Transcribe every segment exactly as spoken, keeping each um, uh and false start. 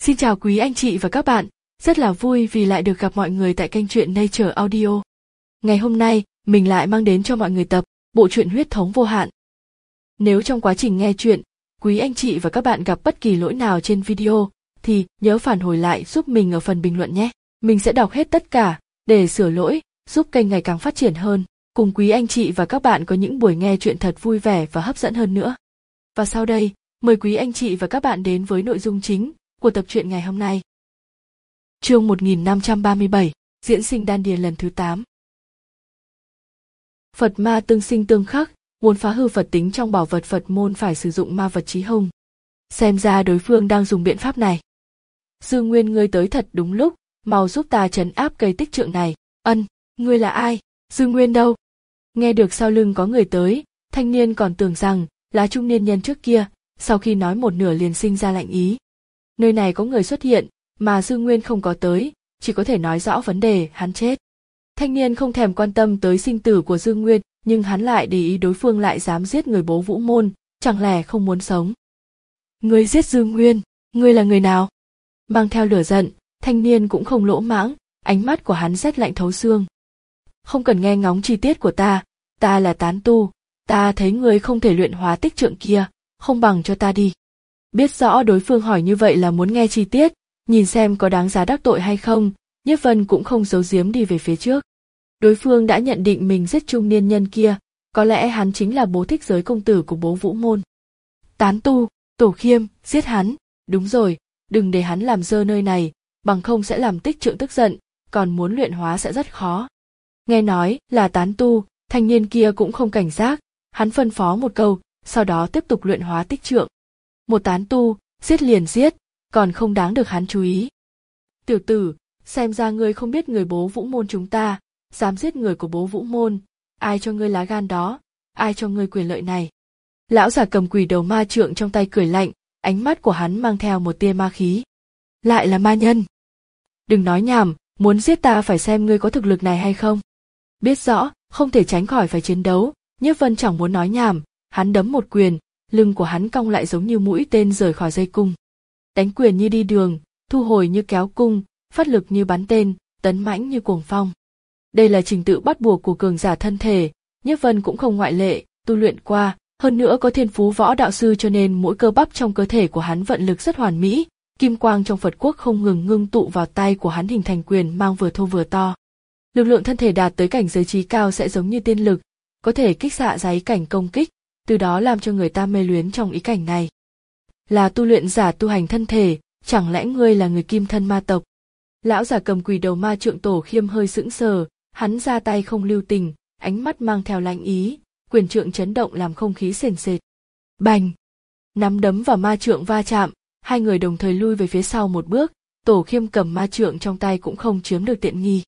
Xin chào quý anh chị và các bạn, rất là vui vì lại được gặp mọi người tại kênh truyện Nature Audio. Ngày hôm nay, mình lại mang đến cho mọi người tập bộ truyện Huyết thống vô hạn. Nếu trong quá trình nghe truyện, quý anh chị và các bạn gặp bất kỳ lỗi nào trên video, thì nhớ phản hồi lại giúp mình ở phần bình luận nhé. Mình sẽ đọc hết tất cả để sửa lỗi, giúp kênh ngày càng phát triển hơn, cùng quý anh chị và các bạn có những buổi nghe truyện thật vui vẻ và hấp dẫn hơn nữa. Và sau đây, mời quý anh chị và các bạn đến với nội dung chính của tập truyện ngày hôm nay. Chương một nghìn năm trăm ba mươi bảy, diễn sinh đan điền lần thứ tám. Phật ma tương sinh tương khắc, muốn phá hư Phật tính trong bảo vật Phật môn phải sử dụng ma vật chí hung. Xem ra đối phương đang dùng biện pháp này. Dương Nguyên, ngươi tới thật đúng lúc, mau giúp ta trấn áp cây tích trượng này. Ân, ngươi là ai? Dương Nguyên đâu? Nghe được sau lưng có người tới, thanh niên còn tưởng rằng là trung niên nhân trước kia, sau khi nói một nửa liền sinh ra lạnh ý. Nơi này có người xuất hiện, mà Dương Nguyên không có tới, chỉ có thể nói rõ vấn đề, hắn chết. Thanh niên không thèm quan tâm tới sinh tử của Dương Nguyên, nhưng hắn lại để ý đối phương lại dám giết người bố Vũ Môn, chẳng lẽ không muốn sống. Ngươi giết Dương Nguyên, ngươi là người nào? Mang theo lửa giận, thanh niên cũng không lỗ mãng, ánh mắt của hắn rét lạnh thấu xương. Không cần nghe ngóng chi tiết của ta, ta là tán tu, ta thấy ngươi không thể luyện hóa tích trượng kia, không bằng cho ta đi. Biết rõ đối phương hỏi như vậy là muốn nghe chi tiết, nhìn xem có đáng giá đắc tội hay không, Nhiếp Vân cũng không giấu giếm đi về phía trước. Đối phương đã nhận định mình giết trung niên nhân kia, có lẽ hắn chính là bố thích giới công tử của bố Vũ Môn. Tán tu, Tổ Khiêm, giết hắn, đúng rồi, đừng để hắn làm dơ nơi này, bằng không sẽ làm tích trượng tức giận, còn muốn luyện hóa sẽ rất khó. Nghe nói là tán tu, thanh niên kia cũng không cảnh giác, hắn phân phó một câu, sau đó tiếp tục luyện hóa tích trượng. Một tán tu, giết liền giết, còn không đáng được hắn chú ý. Tiểu tử, xem ra ngươi không biết người bố Vũ Môn chúng ta, dám giết người của bố Vũ Môn, ai cho ngươi lá gan đó, ai cho ngươi quyền lợi này. Lão già cầm quỷ đầu ma trượng trong tay cười lạnh, ánh mắt của hắn mang theo một tia ma khí. Lại là ma nhân. Đừng nói nhảm, muốn giết ta phải xem ngươi có thực lực này hay không. Biết rõ, không thể tránh khỏi phải chiến đấu, Nhiếp Vân chẳng muốn nói nhảm, hắn đấm một quyền, lưng của hắn cong lại giống như mũi tên rời khỏi dây cung. Đánh quyền như đi đường, thu hồi như kéo cung, phát lực như bắn tên, tấn mãnh như cuồng phong. Đây là trình tự bắt buộc của cường giả thân thể, Nhiếp Vân cũng không ngoại lệ, tu luyện qua, hơn nữa có thiên phú võ đạo sư cho nên mỗi cơ bắp trong cơ thể của hắn vận lực rất hoàn mỹ, kim quang trong Phật quốc không ngừng ngưng tụ vào tay của hắn hình thành quyền mang vừa thô vừa to. Lực lượng thân thể đạt tới cảnh giới trí cao sẽ giống như tiên lực, có thể kích xạ ra ý cảnh công kích, từ đó làm cho người ta mê luyến trong ý cảnh này. Là tu luyện giả tu hành thân thể, chẳng lẽ ngươi là người kim thân ma tộc? Lão giả cầm quỷ đầu ma trượng Tổ Khiêm hơi sững sờ, hắn ra tay không lưu tình, ánh mắt mang theo lạnh ý, quyền trượng chấn động làm không khí sền sệt. Bành! Nắm đấm và ma trượng va chạm, hai người đồng thời lui về phía sau một bước, Tổ Khiêm cầm ma trượng trong tay cũng không chiếm được tiện nghi.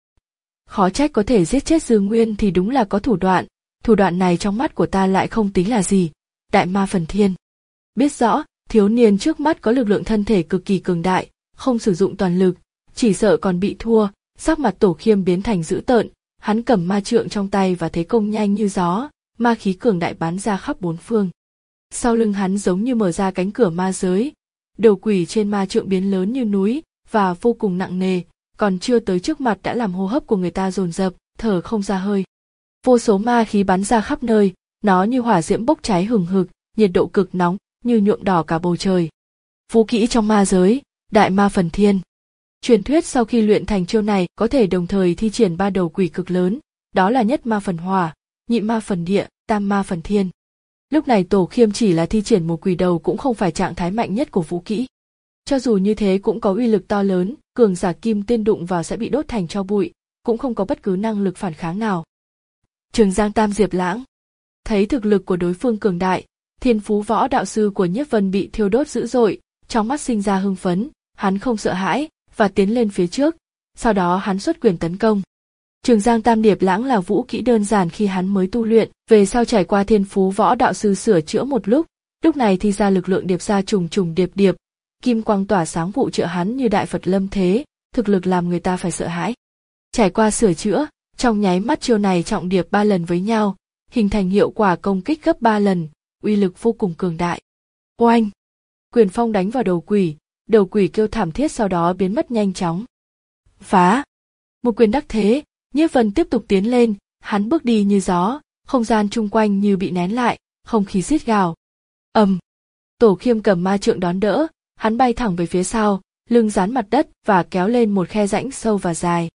Khó trách có thể giết chết Dương Nguyên thì đúng là có thủ đoạn, thủ đoạn này trong mắt của ta lại không tính là gì, đại ma phần thiên. Biết rõ, thiếu niên trước mắt có lực lượng thân thể cực kỳ cường đại, không sử dụng toàn lực, chỉ sợ còn bị thua, sắc mặt Tổ Khiêm biến thành dữ tợn, hắn cầm ma trượng trong tay và thế công nhanh như gió, ma khí cường đại bắn ra khắp bốn phương. Sau lưng hắn giống như mở ra cánh cửa ma giới, đầu quỷ trên ma trượng biến lớn như núi và vô cùng nặng nề, còn chưa tới trước mặt đã làm hô hấp của người ta dồn dập, thở không ra hơi. Vô số ma khí bắn ra khắp nơi, nó như hỏa diễm bốc cháy hừng hực, nhiệt độ cực nóng, như nhuộm đỏ cả bầu trời. Vũ kỹ trong ma giới, đại ma phần thiên. Truyền thuyết sau khi luyện thành chiêu này có thể đồng thời thi triển ba đầu quỷ cực lớn, đó là nhất ma phần hỏa, nhị ma phần địa, tam ma phần thiên. Lúc này Tổ Khiêm chỉ là thi triển một quỷ đầu cũng không phải trạng thái mạnh nhất của vũ kỹ. Cho dù như thế cũng có uy lực to lớn, cường giả kim tiên đụng vào sẽ bị đốt thành tro bụi, cũng không có bất cứ năng lực phản kháng nào. Trường Giang Tam Diệp Lãng thấy thực lực của đối phương cường đại, thiên phú võ đạo sư của Nhiếp Vân bị thiêu đốt dữ dội, trong mắt sinh ra hưng phấn, hắn không sợ hãi và tiến lên phía trước, sau đó hắn xuất quyền tấn công. Trường Giang Tam Điệp Lãng là vũ kỹ đơn giản khi hắn mới tu luyện, về sau trải qua thiên phú võ đạo sư sửa chữa một lúc, lúc này thì ra lực lượng điệp ra trùng trùng điệp điệp, kim quang tỏa sáng vụ trợ hắn như đại Phật lâm thế, thực lực làm người ta phải sợ hãi. Trải qua sửa chữa, trong nháy mắt chiêu này trọng điệp ba lần với nhau, hình thành hiệu quả công kích gấp ba lần, uy lực vô cùng cường đại. Oanh! Quyền phong đánh vào đầu quỷ, đầu quỷ kêu thảm thiết sau đó biến mất nhanh chóng. Phá! Một quyền đắc thế, Nhiếp Vân tiếp tục tiến lên, hắn bước đi như gió, không gian chung quanh như bị nén lại, không khí rít gào. Ầm! Tổ Khiêm cầm ma trượng đón đỡ, hắn bay thẳng về phía sau, lưng dán mặt đất và kéo lên một khe rãnh sâu và dài.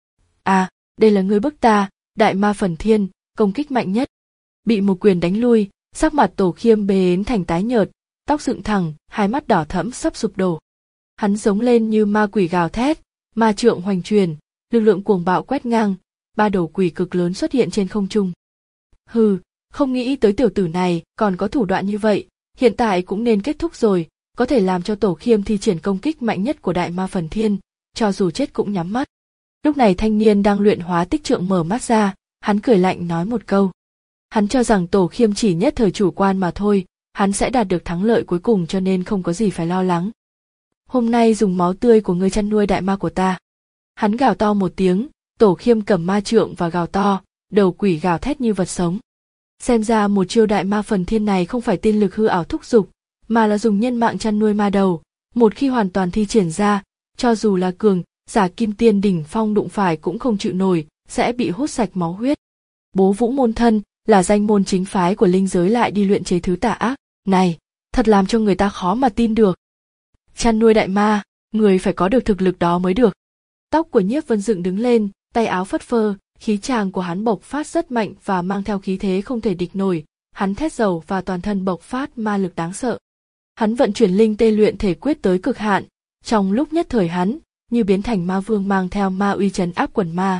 À, đây là ngươi bức ta, đại ma phần thiên, công kích mạnh nhất. Bị một quyền đánh lui, sắc mặt Tổ Khiêm bến thành tái nhợt, tóc dựng thẳng, hai mắt đỏ thẫm sắp sụp đổ. Hắn giống lên như ma quỷ gào thét, ma trượng hoành truyền, lực lượng cuồng bạo quét ngang, ba đầu quỷ cực lớn xuất hiện trên không trung. Hừ, không nghĩ tới tiểu tử này còn có thủ đoạn như vậy, hiện tại cũng nên kết thúc rồi, có thể làm cho Tổ Khiêm thi triển công kích mạnh nhất của đại ma phần thiên, cho dù chết cũng nhắm mắt. Lúc này thanh niên đang luyện hóa tích trượng mở mắt ra, hắn cười lạnh nói một câu. Hắn cho rằng Tổ Khiêm chỉ nhất thời chủ quan mà thôi, hắn sẽ đạt được thắng lợi cuối cùng cho nên không có gì phải lo lắng. Hôm nay dùng máu tươi của ngươi chăn nuôi đại ma của ta. Hắn gào to một tiếng, Tổ Khiêm cầm ma trượng và gào to, đầu quỷ gào thét như vật sống. Xem ra một chiêu đại ma phần thiên này không phải tiên lực hư ảo thúc giục, mà là dùng nhân mạng chăn nuôi ma đầu, một khi hoàn toàn thi triển ra, cho dù là cường giả kim tiên đỉnh phong đụng phải cũng không chịu nổi, sẽ bị hút sạch máu huyết. Bố Vũ môn thân là danh môn chính phái của linh giới lại đi luyện chế thứ tà ác này, thật làm cho người ta khó mà tin được. Chăn nuôi đại ma, người phải có được thực lực đó mới được. Tóc của Nhiếp Vân dựng đứng lên, tay áo phất phơ, khí tràng của hắn bộc phát rất mạnh và mang theo khí thế không thể địch nổi, hắn thét dầu và toàn thân bộc phát ma lực đáng sợ. Hắn vận chuyển linh tê luyện thể quyết tới cực hạn, trong lúc nhất thời hắn như biến thành ma vương mang theo ma uy trấn áp quần ma.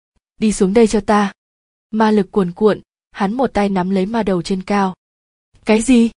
Đi xuống đây cho ta. Ma lực cuồn cuộn, hắn một tay nắm lấy ma đầu trên cao. Cái gì?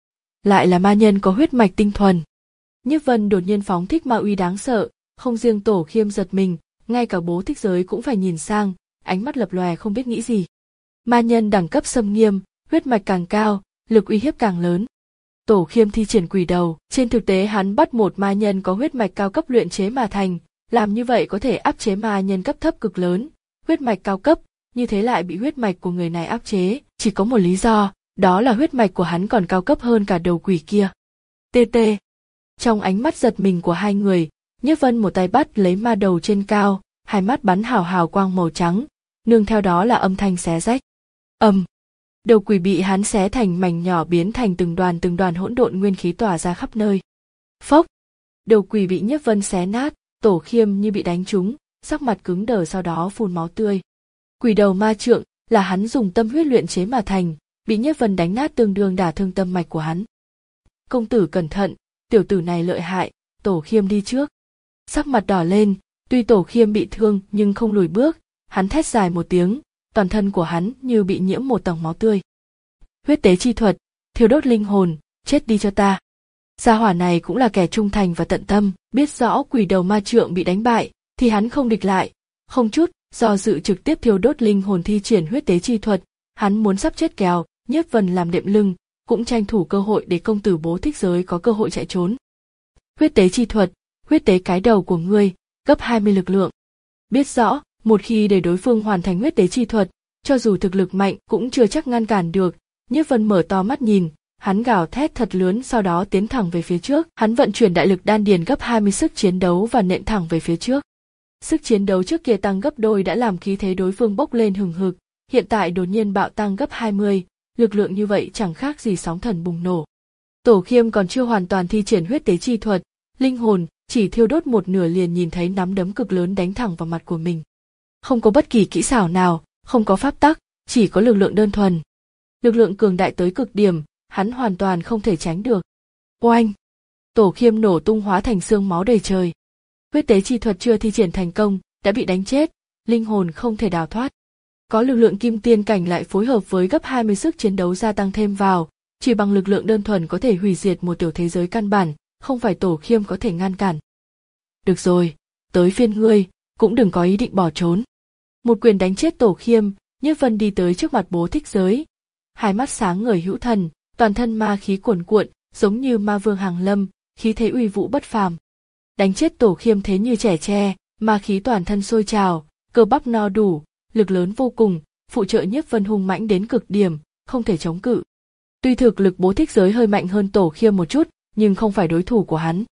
Lại là ma nhân có huyết mạch tinh thuần. Nhiếp Vân đột nhiên phóng thích ma uy đáng sợ, không riêng Tổ Khiêm giật mình, ngay cả Bố Thích Giới cũng phải nhìn sang, ánh mắt lập lòe không biết nghĩ gì. Ma nhân đẳng cấp xâm nghiêm, huyết mạch càng cao, lực uy hiếp càng lớn. Tổ Khiêm thi triển quỷ đầu, trên thực tế hắn bắt một ma nhân có huyết mạch cao cấp luyện chế mà thành, làm như vậy có thể áp chế ma nhân cấp thấp cực lớn, huyết mạch cao cấp, như thế lại bị huyết mạch của người này áp chế, chỉ có một lý do, đó là huyết mạch của hắn còn cao cấp hơn cả đầu quỷ kia. Tê tê. Trong ánh mắt giật mình của hai người, Nhiếp Vân một tay bắt lấy ma đầu trên cao, hai mắt bắn hào hào quang màu trắng, nương theo đó là âm thanh xé rách. Ầm. Đầu quỷ bị hắn xé thành mảnh nhỏ biến thành từng đoàn từng đoàn hỗn độn nguyên khí tỏa ra khắp nơi. Phốc. Đầu quỷ bị Nhiếp Vân xé nát, Tổ Khiêm như bị đánh trúng, sắc mặt cứng đờ sau đó phun máu tươi. Quỷ đầu ma trượng là hắn dùng tâm huyết luyện chế mà thành, bị Nhiếp Vân đánh nát tương đương đả thương tâm mạch của hắn. Công tử cẩn thận, tiểu tử này lợi hại, Tổ Khiêm đi trước. Sắc mặt đỏ lên, tuy Tổ Khiêm bị thương nhưng không lùi bước, hắn thét dài một tiếng, toàn thân của hắn như bị nhiễm một tầng máu tươi. Huyết tế chi thuật, thiêu đốt linh hồn, chết đi cho ta. Gia hỏa này cũng là kẻ trung thành và tận tâm, biết rõ quỷ đầu ma trượng bị đánh bại, thì hắn không địch lại, không chút do dự trực tiếp thiêu đốt linh hồn thi triển huyết tế chi thuật, hắn muốn sắp chết kèo, Nhiếp Vân làm đệm lưng, cũng tranh thủ cơ hội để công tử Bố Thích Giới có cơ hội chạy trốn. Huyết tế chi thuật, huyết tế cái đầu của ngươi, gấp hai mươi lực lượng. Biết rõ, một khi để đối phương hoàn thành huyết tế chi thuật, cho dù thực lực mạnh cũng chưa chắc ngăn cản được, Nhiếp Vân mở to mắt nhìn, hắn gào thét thật lớn sau đó tiến thẳng về phía trước, hắn vận chuyển đại lực đan điền gấp hai mươi sức chiến đấu và nện thẳng về phía trước. Sức chiến đấu trước kia tăng gấp đôi đã làm khí thế đối phương bốc lên hừng hực, hiện tại đột nhiên bạo tăng gấp hai mươi, lực lượng như vậy chẳng khác gì sóng thần bùng nổ. Tổ Khiêm còn chưa hoàn toàn thi triển huyết tế chi thuật, linh hồn chỉ thiêu đốt một nửa liền nhìn thấy nắm đấm cực lớn đánh thẳng vào mặt của mình. Không có bất kỳ kỹ xảo nào, không có pháp tắc, chỉ có lực lượng đơn thuần. Lực lượng cường đại tới cực điểm, hắn hoàn toàn không thể tránh được. Oanh! Tổ Khiêm nổ tung hóa thành xương máu đầy trời. Huyết tế chi thuật chưa thi triển thành công, đã bị đánh chết, linh hồn không thể đào thoát. Có lực lượng kim tiên cảnh lại phối hợp với gấp hai mươi sức chiến đấu gia tăng thêm vào, chỉ bằng lực lượng đơn thuần có thể hủy diệt một tiểu thế giới căn bản, không phải Tổ Khiêm có thể ngăn cản. Được rồi, tới phiên ngươi, cũng đừng có ý định bỏ trốn. Một quyền đánh chết Tổ Khiêm, Nhiếp Vân đi tới trước mặt Bố Thích Giới. Hai mắt sáng ngời hữu thần, toàn thân ma khí cuồn cuộn, giống như ma vương hàng lâm, khí thế uy vũ bất phàm. Đánh chết Tổ Khiêm thế như trẻ tre, ma khí toàn thân sôi trào, cơ bắp no đủ, lực lớn vô cùng, phụ trợ Nhiếp Vân hung mãnh đến cực điểm, không thể chống cự. Tuy thực lực Bố Thích Giới hơi mạnh hơn Tổ Khiêm một chút, nhưng không phải đối thủ của hắn.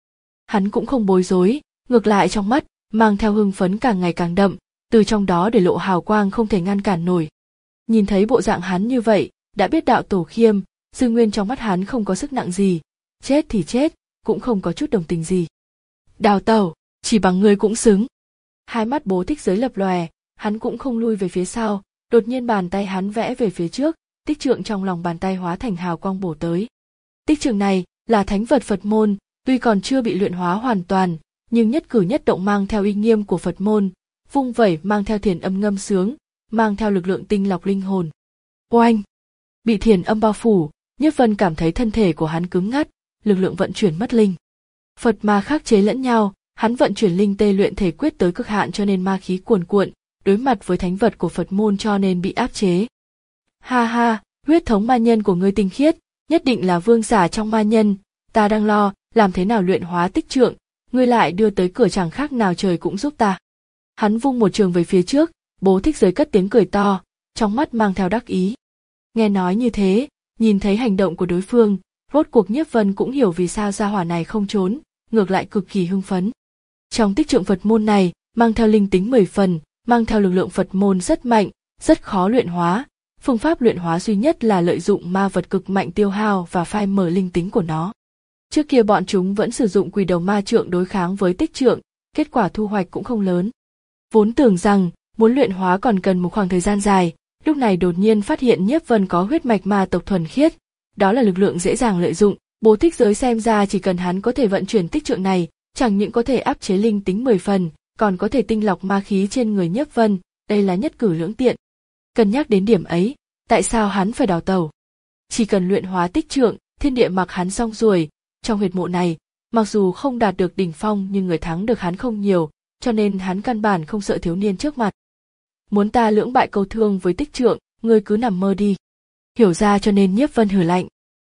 Hắn cũng không bối rối, ngược lại trong mắt mang theo hưng phấn càng ngày càng đậm, từ trong đó để lộ hào quang không thể ngăn cản nổi. Nhìn thấy bộ dạng hắn như vậy, đã biết đạo tổ khiêm, Dương Nguyên trong mắt hắn không có sức nặng gì, chết thì chết, cũng không có chút đồng tình gì. Đào tẩu, chỉ bằng ngươi cũng xứng. Hai mắt Bố Thích Giới lập lòe, hắn cũng không lui về phía sau, đột nhiên bàn tay hắn vẽ về phía trước, tích trượng trong lòng bàn tay hóa thành hào quang bổ tới. Tích trượng này là thánh vật Phật môn, tuy còn chưa bị luyện hóa hoàn toàn, nhưng nhất cử nhất động mang theo uy nghiêm của Phật môn, vung vẩy mang theo thiền âm ngâm sướng, mang theo lực lượng tinh lọc linh hồn. Oanh! Bị thiền âm bao phủ, Nhiếp Vân cảm thấy thân thể của hắn cứng ngắt, lực lượng vận chuyển mất linh. Phật ma khắc chế lẫn nhau, hắn vận chuyển linh tê luyện thể quyết tới cực hạn cho nên ma khí cuồn cuộn, đối mặt với thánh vật của Phật môn cho nên bị áp chế. Ha ha, huyết thống ma nhân của ngươi tinh khiết, nhất định là vương giả trong ma nhân, ta đang lo, làm thế nào luyện hóa tích trượng, ngươi lại đưa tới cửa chẳng khác nào trời cũng giúp ta. Hắn vung một trường về phía trước, Bố Thích Giới cất tiếng cười to, trong mắt mang theo đắc ý. Nghe nói như thế, nhìn thấy hành động của đối phương, rốt cuộc Nhiếp Vân cũng hiểu vì sao gia hỏa này không trốn, ngược lại cực kỳ hưng phấn. Trong tích trượng Phật môn này, mang theo linh tính mười phần, mang theo lực lượng Phật môn rất mạnh, rất khó luyện hóa. Phương pháp luyện hóa duy nhất là lợi dụng ma vật cực mạnh tiêu hao và phai mở linh tính của nó. Trước kia bọn chúng vẫn sử dụng quỷ đầu ma trượng đối kháng với tích trượng, kết quả thu hoạch cũng không lớn. Vốn tưởng rằng, muốn luyện hóa còn cần một khoảng thời gian dài, lúc này đột nhiên phát hiện Nhiếp Vân có huyết mạch ma tộc thuần khiết, đó là lực lượng dễ dàng lợi dụng. Bố Thích Giới xem ra chỉ cần hắn có thể vận chuyển tích trượng này, chẳng những có thể áp chế linh tính mười phần, còn có thể tinh lọc ma khí trên người Nhiếp Vân, đây là nhất cử lưỡng tiện. Cân nhắc đến điểm ấy, tại sao hắn phải đào tẩu? Chỉ cần luyện hóa tích trượng, thiên địa mặc hắn xong rồi, trong huyệt mộ này, mặc dù không đạt được đỉnh phong nhưng người thắng được hắn không nhiều, cho nên hắn căn bản không sợ thiếu niên trước mặt. Muốn ta lưỡng bại câu thương với tích trượng, ngươi cứ nằm mơ đi. Hiểu ra cho nên Nhiếp Vân hừ lạnh.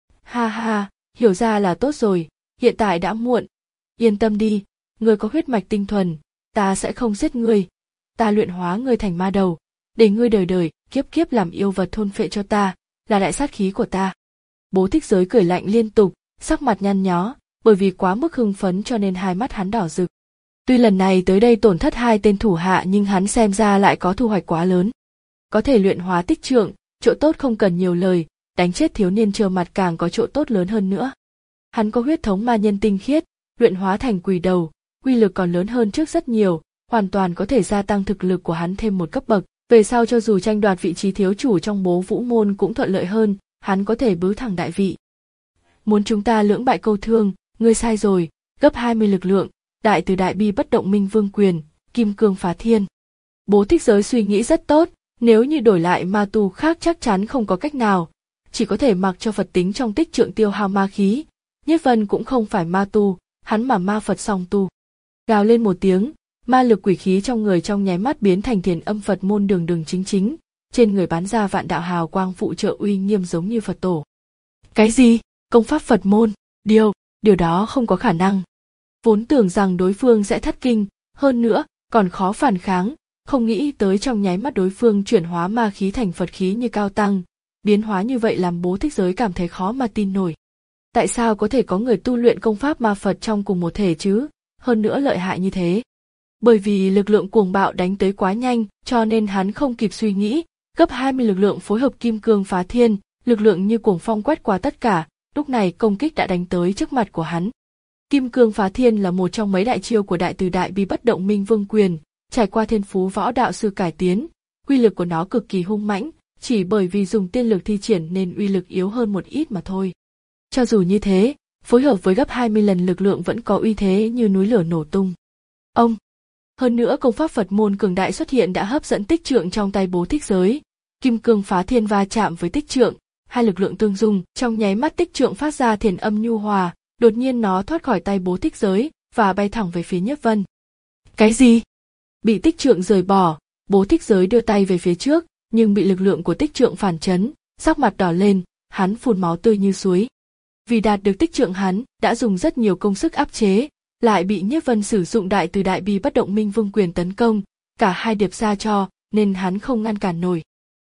Ha ha, hiểu ra là tốt rồi, hiện tại đã muộn. Yên tâm đi, ngươi có huyết mạch tinh thuần, ta sẽ không giết ngươi. Ta luyện hóa ngươi thành ma đầu, để ngươi đời đời, kiếp kiếp làm yêu vật thôn phệ cho ta, là đại sát khí của ta. Bố Thích Giới cười lạnh liên tục, sắc mặt nhăn nhó, bởi vì quá mức hưng phấn cho nên hai mắt hắn đỏ rực. Tuy lần này tới đây tổn thất hai tên thủ hạ nhưng hắn xem ra lại có thu hoạch quá lớn. Có thể luyện hóa tích trượng, chỗ tốt không cần nhiều lời, đánh chết thiếu niên trơ mặt càng có chỗ tốt lớn hơn nữa. Hắn có huyết thống ma nhân tinh khiết, luyện hóa thành quỷ đầu, uy lực còn lớn hơn trước rất nhiều, hoàn toàn có thể gia tăng thực lực của hắn thêm một cấp bậc. Về sau cho dù tranh đoạt vị trí thiếu chủ trong Bố Vũ môn cũng thuận lợi hơn, hắn có thể bứ thẳng đại vị. Muốn chúng ta lưỡng bại câu thương, ngươi sai rồi, gấp hai mươi lực lượng, đại từ đại bi bất động minh vương quyền, kim cương phá thiên. Bố Thích Giới suy nghĩ rất tốt, nếu như đổi lại ma tu khác chắc chắn không có cách nào, chỉ có thể mặc cho Phật tính trong tích trượng tiêu hao ma khí. Nhiếp Vân cũng không phải ma tu, hắn mà ma Phật song tu. Gào lên một tiếng, ma lực quỷ khí trong người trong nháy mắt biến thành thiền âm Phật môn đường đường chính chính, trên người bắn ra vạn đạo hào quang phụ trợ uy nghiêm giống như Phật tổ. Cái gì? Công pháp Phật môn? Điều, điều đó không có khả năng. Vốn tưởng rằng đối phương sẽ thất kinh, hơn nữa, còn khó phản kháng, không nghĩ tới trong nháy mắt đối phương chuyển hóa ma khí thành Phật khí như cao tăng, biến hóa như vậy làm Bố Thích Giới cảm thấy khó mà tin nổi. Tại sao có thể có người tu luyện công pháp ma Phật trong cùng một thể chứ, hơn nữa lợi hại như thế? Bởi vì lực lượng cuồng bạo đánh tới quá nhanh, cho nên hắn không kịp suy nghĩ, gấp hai mươi lực lượng phối hợp kim cương phá thiên, lực lượng như cuồng phong quét qua tất cả, lúc này công kích đã đánh tới trước mặt của hắn. Kim cương phá thiên là một trong mấy đại chiêu của đại từ đại bi bất động minh vương quyền, trải qua thiên phú võ đạo sư cải tiến, uy lực của nó cực kỳ hung mãnh, chỉ bởi vì dùng tiên lực thi triển nên uy lực yếu hơn một ít mà thôi. Cho dù như thế, phối hợp với gấp hai mươi lần lực lượng vẫn có uy thế như núi lửa nổ tung. Ông Hơn nữa công pháp Phật môn cường đại xuất hiện đã hấp dẫn tích trượng trong tay Bố Thích Giới. Kim cương phá thiên va chạm với tích trượng, hai lực lượng tương dung, trong nháy mắt tích trượng phát ra thiền âm nhu hòa, đột nhiên nó thoát khỏi tay Bố Thích Giới và bay thẳng về phía Nhiếp Vân. Cái gì? Bị tích trượng rời bỏ, Bố Thích Giới đưa tay về phía trước, nhưng bị lực lượng của tích trượng phản chấn, sắc mặt đỏ lên, hắn phun máu tươi như suối. Vì đạt được tích trượng hắn đã dùng rất nhiều công sức áp chế, lại bị Nhiếp Vân sử dụng đại từ đại bi bất động minh vương quyền tấn công, cả hai điệp ra cho, nên hắn không ngăn cản nổi.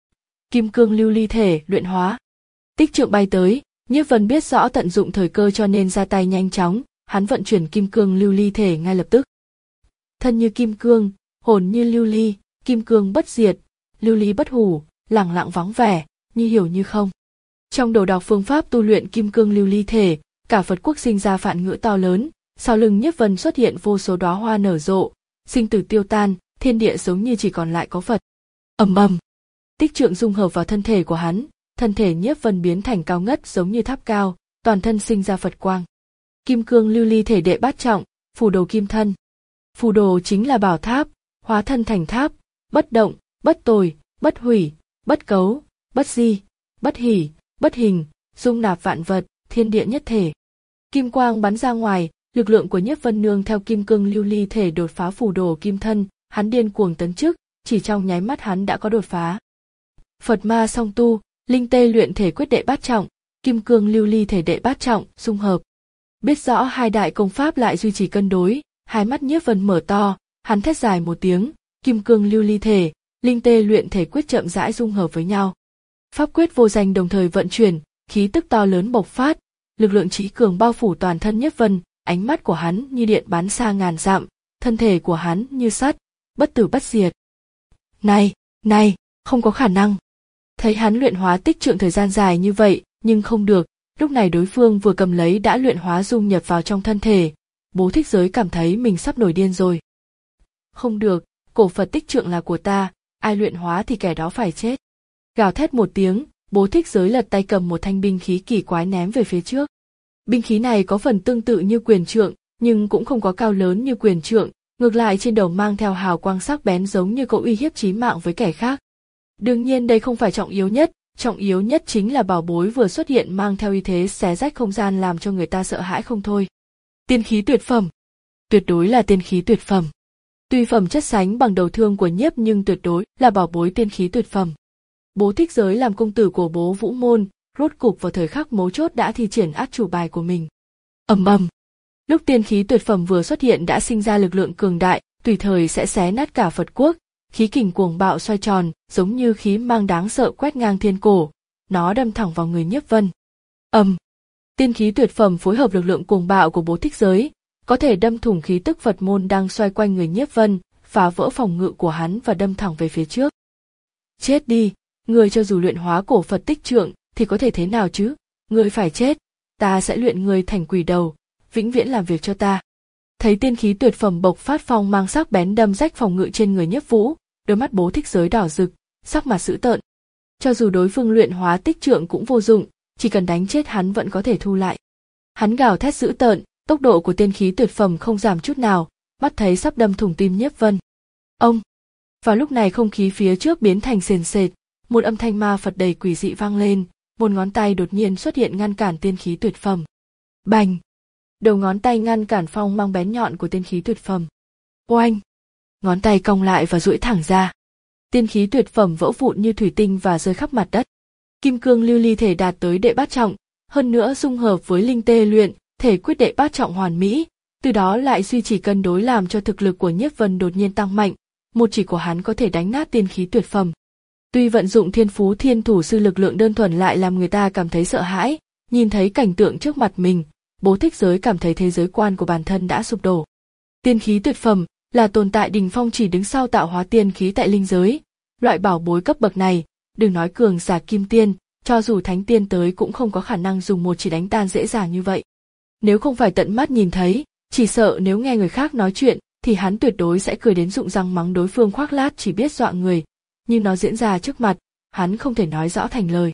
Kim cương lưu ly thể luyện hóa. Tích trượng bay tới, Nhiếp Vân biết rõ tận dụng thời cơ cho nên ra tay nhanh chóng, hắn vận chuyển kim cương lưu ly thể ngay lập tức. Thân như kim cương, hồn như lưu ly, kim cương bất diệt, lưu ly bất hủ, lẳng lặng vắng vẻ, như hiểu như không. Trong đầu đọc phương pháp tu luyện kim cương lưu ly thể, cả Phật quốc sinh ra phạn ngữ to lớn, sau lưng Nhiếp Vân xuất hiện vô số đóa hoa nở rộ, sinh tử tiêu tan, thiên địa giống như chỉ còn lại có Phật. Ầm ầm, tích trượng dung hợp vào thân thể của hắn, thân thể Nhiếp Vân biến thành cao ngất giống như tháp cao, toàn thân sinh ra Phật quang. Kim cương lưu ly thể đệ bát trọng, phù đồ kim thân. Phù đồ chính là bảo tháp, hóa thân thành tháp, bất động, bất tồi, bất hủy, bất cấu, bất di, bất hỉ, bất hình, dung nạp vạn vật, thiên địa nhất thể. Kim quang bắn ra ngoài, lực lượng của Nhiếp Vân nương theo kim cương lưu ly thể đột phá phù đồ kim thân, hắn điên cuồng tấn chức, chỉ trong nháy mắt hắn đã có đột phá. Phật ma song tu, linh tê luyện thể quyết đệ bát trọng, kim cương lưu ly thể đệ bát trọng, dung hợp. Biết rõ hai đại công pháp lại duy trì cân đối, hai mắt Nhiếp Vân mở to, hắn thét dài một tiếng, kim cương lưu ly thể, linh tê luyện thể quyết chậm rãi dung hợp với nhau. Pháp quyết vô danh đồng thời vận chuyển, khí tức to lớn bộc phát, lực lượng trí cường bao phủ toàn thân Nhiếp Vân, ánh mắt của hắn như điện bắn xa ngàn dặm, thân thể của hắn như sắt, bất tử bất diệt. Này, này, không có khả năng. Thấy hắn luyện hóa tích trượng thời gian dài như vậy, nhưng không được, lúc này đối phương vừa cầm lấy đã luyện hóa dung nhập vào trong thân thể, Bố Thích Giới cảm thấy mình sắp nổi điên rồi. Không được, cổ Phật tích trượng là của ta, ai luyện hóa thì kẻ đó phải chết. Gào thét một tiếng, Bố Thích Giới lật tay cầm một thanh binh khí kỳ quái ném về phía trước. Binh khí này có phần tương tự như quyền trượng, nhưng cũng không có cao lớn như quyền trượng, ngược lại trên đầu mang theo hào quang sắc bén giống như có uy hiếp chí mạng với kẻ khác. Đương nhiên đây không phải trọng yếu nhất, trọng yếu nhất chính là bảo bối vừa xuất hiện mang theo uy thế xé rách không gian làm cho người ta sợ hãi không thôi. Tiên khí tuyệt phẩm, tuyệt đối là tiên khí tuyệt phẩm. Tuy phẩm chất sánh bằng đầu thương của Nhiếp nhưng tuyệt đối là bảo bối tiên khí tuyệt phẩm. Bố Thích Giới làm công tử của Bố Vũ Môn, rốt cục vào thời khắc mấu chốt đã thi triển át chủ bài của mình. Ầm ầm. Lúc tiên khí tuyệt phẩm vừa xuất hiện đã sinh ra lực lượng cường đại, tùy thời sẽ xé nát cả Phật quốc, khí kình cuồng bạo xoay tròn, giống như khí mang đáng sợ quét ngang thiên cổ, nó đâm thẳng vào người Nhiếp Vân. Ầm. Tiên khí tuyệt phẩm phối hợp lực lượng cuồng bạo của Bố Thích Giới, có thể đâm thủng khí tức Phật môn đang xoay quanh người Nhiếp Vân, phá vỡ phòng ngự của hắn và đâm thẳng về phía trước. Chết đi, người cho dù luyện hóa cổ Phật tích trượng thì có thể thế nào chứ? Ngươi phải chết, ta sẽ luyện ngươi thành quỷ đầu, vĩnh viễn làm việc cho ta. Thấy tiên khí tuyệt phẩm bộc phát phong mang sắc bén đâm rách phòng ngự trên người Nhiếp Vũ, đôi mắt Bố Thích Giới đỏ rực, sắc mặt dữ tợn. Cho dù đối phương luyện hóa tích trượng cũng vô dụng, chỉ cần đánh chết hắn vẫn có thể thu lại. Hắn gào thét dữ tợn, tốc độ của tiên khí tuyệt phẩm không giảm chút nào, mắt thấy sắp đâm thủng tim Nhiếp Vân. Ông! Vào lúc này không khí phía trước biến thành sền sệt, một âm thanh ma Phật đầy quỷ dị vang lên, một ngón tay đột nhiên xuất hiện ngăn cản tiên khí tuyệt phẩm. Bành! Đầu ngón tay ngăn cản phong mang bén nhọn của tiên khí tuyệt phẩm. Oanh! Ngón tay cong lại và duỗi thẳng ra. Tiên khí tuyệt phẩm vỡ vụn như thủy tinh và rơi khắp mặt đất. Kim cương lưu ly thể đạt tới đệ bát trọng, hơn nữa dung hợp với linh tê luyện, thể quyết đệ bát trọng hoàn mỹ, từ đó lại duy trì cân đối làm cho thực lực của Nhiếp Vân đột nhiên tăng mạnh, một chỉ của hắn có thể đánh nát tiên khí tuyệt phẩm. Tuy vận dụng thiên phú thiên thủ sư lực lượng đơn thuần lại làm người ta cảm thấy sợ hãi, nhìn thấy cảnh tượng trước mặt mình, Bố Thích Giới cảm thấy thế giới quan của bản thân đã sụp đổ. Tiên khí tuyệt phẩm là tồn tại đỉnh phong chỉ đứng sau tạo hóa tiên khí tại linh giới, loại bảo bối cấp bậc này, đừng nói cường giả kim tiên, cho dù thánh tiên tới cũng không có khả năng dùng một chỉ đánh tan dễ dàng như vậy. Nếu không phải tận mắt nhìn thấy, chỉ sợ nếu nghe người khác nói chuyện, thì hắn tuyệt đối sẽ cười đến rụng răng mắng đối phương khoác lác chỉ biết dọa người, nhưng nó diễn ra trước mặt, hắn không thể nói rõ thành lời.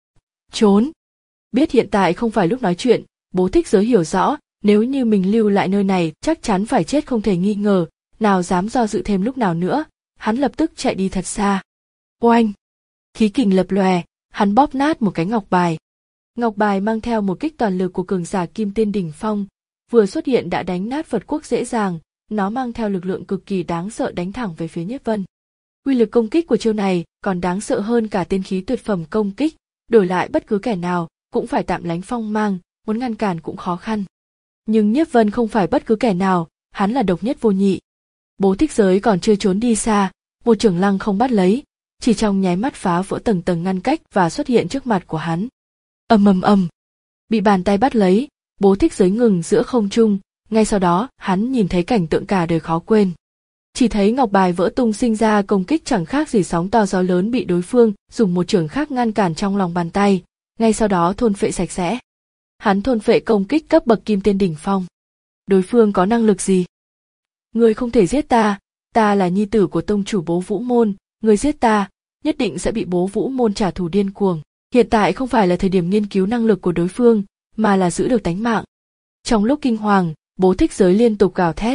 Trốn! Biết hiện tại không phải lúc nói chuyện, Bố Thích Giới hiểu rõ, nếu như mình lưu lại nơi này chắc chắn phải chết không thể nghi ngờ, nào dám do dự thêm lúc nào nữa, hắn lập tức chạy đi thật xa. Oanh! Khí kình lập lòe, hắn bóp nát một cái ngọc bài. Ngọc bài mang theo một kích toàn lực của cường giả kim tiên đỉnh phong, vừa xuất hiện đã đánh nát Phật quốc dễ dàng, nó mang theo lực lượng cực kỳ đáng sợ đánh thẳng về phía Nhiếp Vân. Uy lực công kích của chiêu này còn đáng sợ hơn cả tiên khí tuyệt phẩm công kích, đổi lại bất cứ kẻ nào cũng phải tạm lánh phong mang, muốn ngăn cản cũng khó khăn. Nhưng Nhiếp Vân không phải bất cứ kẻ nào, hắn là độc nhất vô nhị. Bố Thích Giới còn chưa trốn đi xa, một chưởng lăng không bắt lấy, chỉ trong nháy mắt phá vỡ tầng tầng ngăn cách và xuất hiện trước mặt của hắn. Ầm ầm ầm, bị bàn tay bắt lấy, Bố thích giới ngừng giữa không trung, ngay sau đó hắn nhìn thấy cảnh tượng cả đời khó quên. Chỉ thấy ngọc bài vỡ tung sinh ra công kích chẳng khác gì sóng to gió lớn bị đối phương dùng một chưởng khác ngăn cản trong lòng bàn tay, ngay sau đó thôn phệ sạch sẽ. Hắn thôn phệ công kích cấp bậc kim tiên đỉnh phong. Đối phương có năng lực gì? Ngươi không thể giết ta, ta là nhi tử của tông chủ Bố Vũ Môn, ngươi giết ta, nhất định sẽ bị Bố Vũ Môn trả thù điên cuồng. Hiện tại không phải là thời điểm nghiên cứu năng lực của đối phương, mà là giữ được tánh mạng. Trong lúc kinh hoàng, Bố thích giới liên tục gào thét.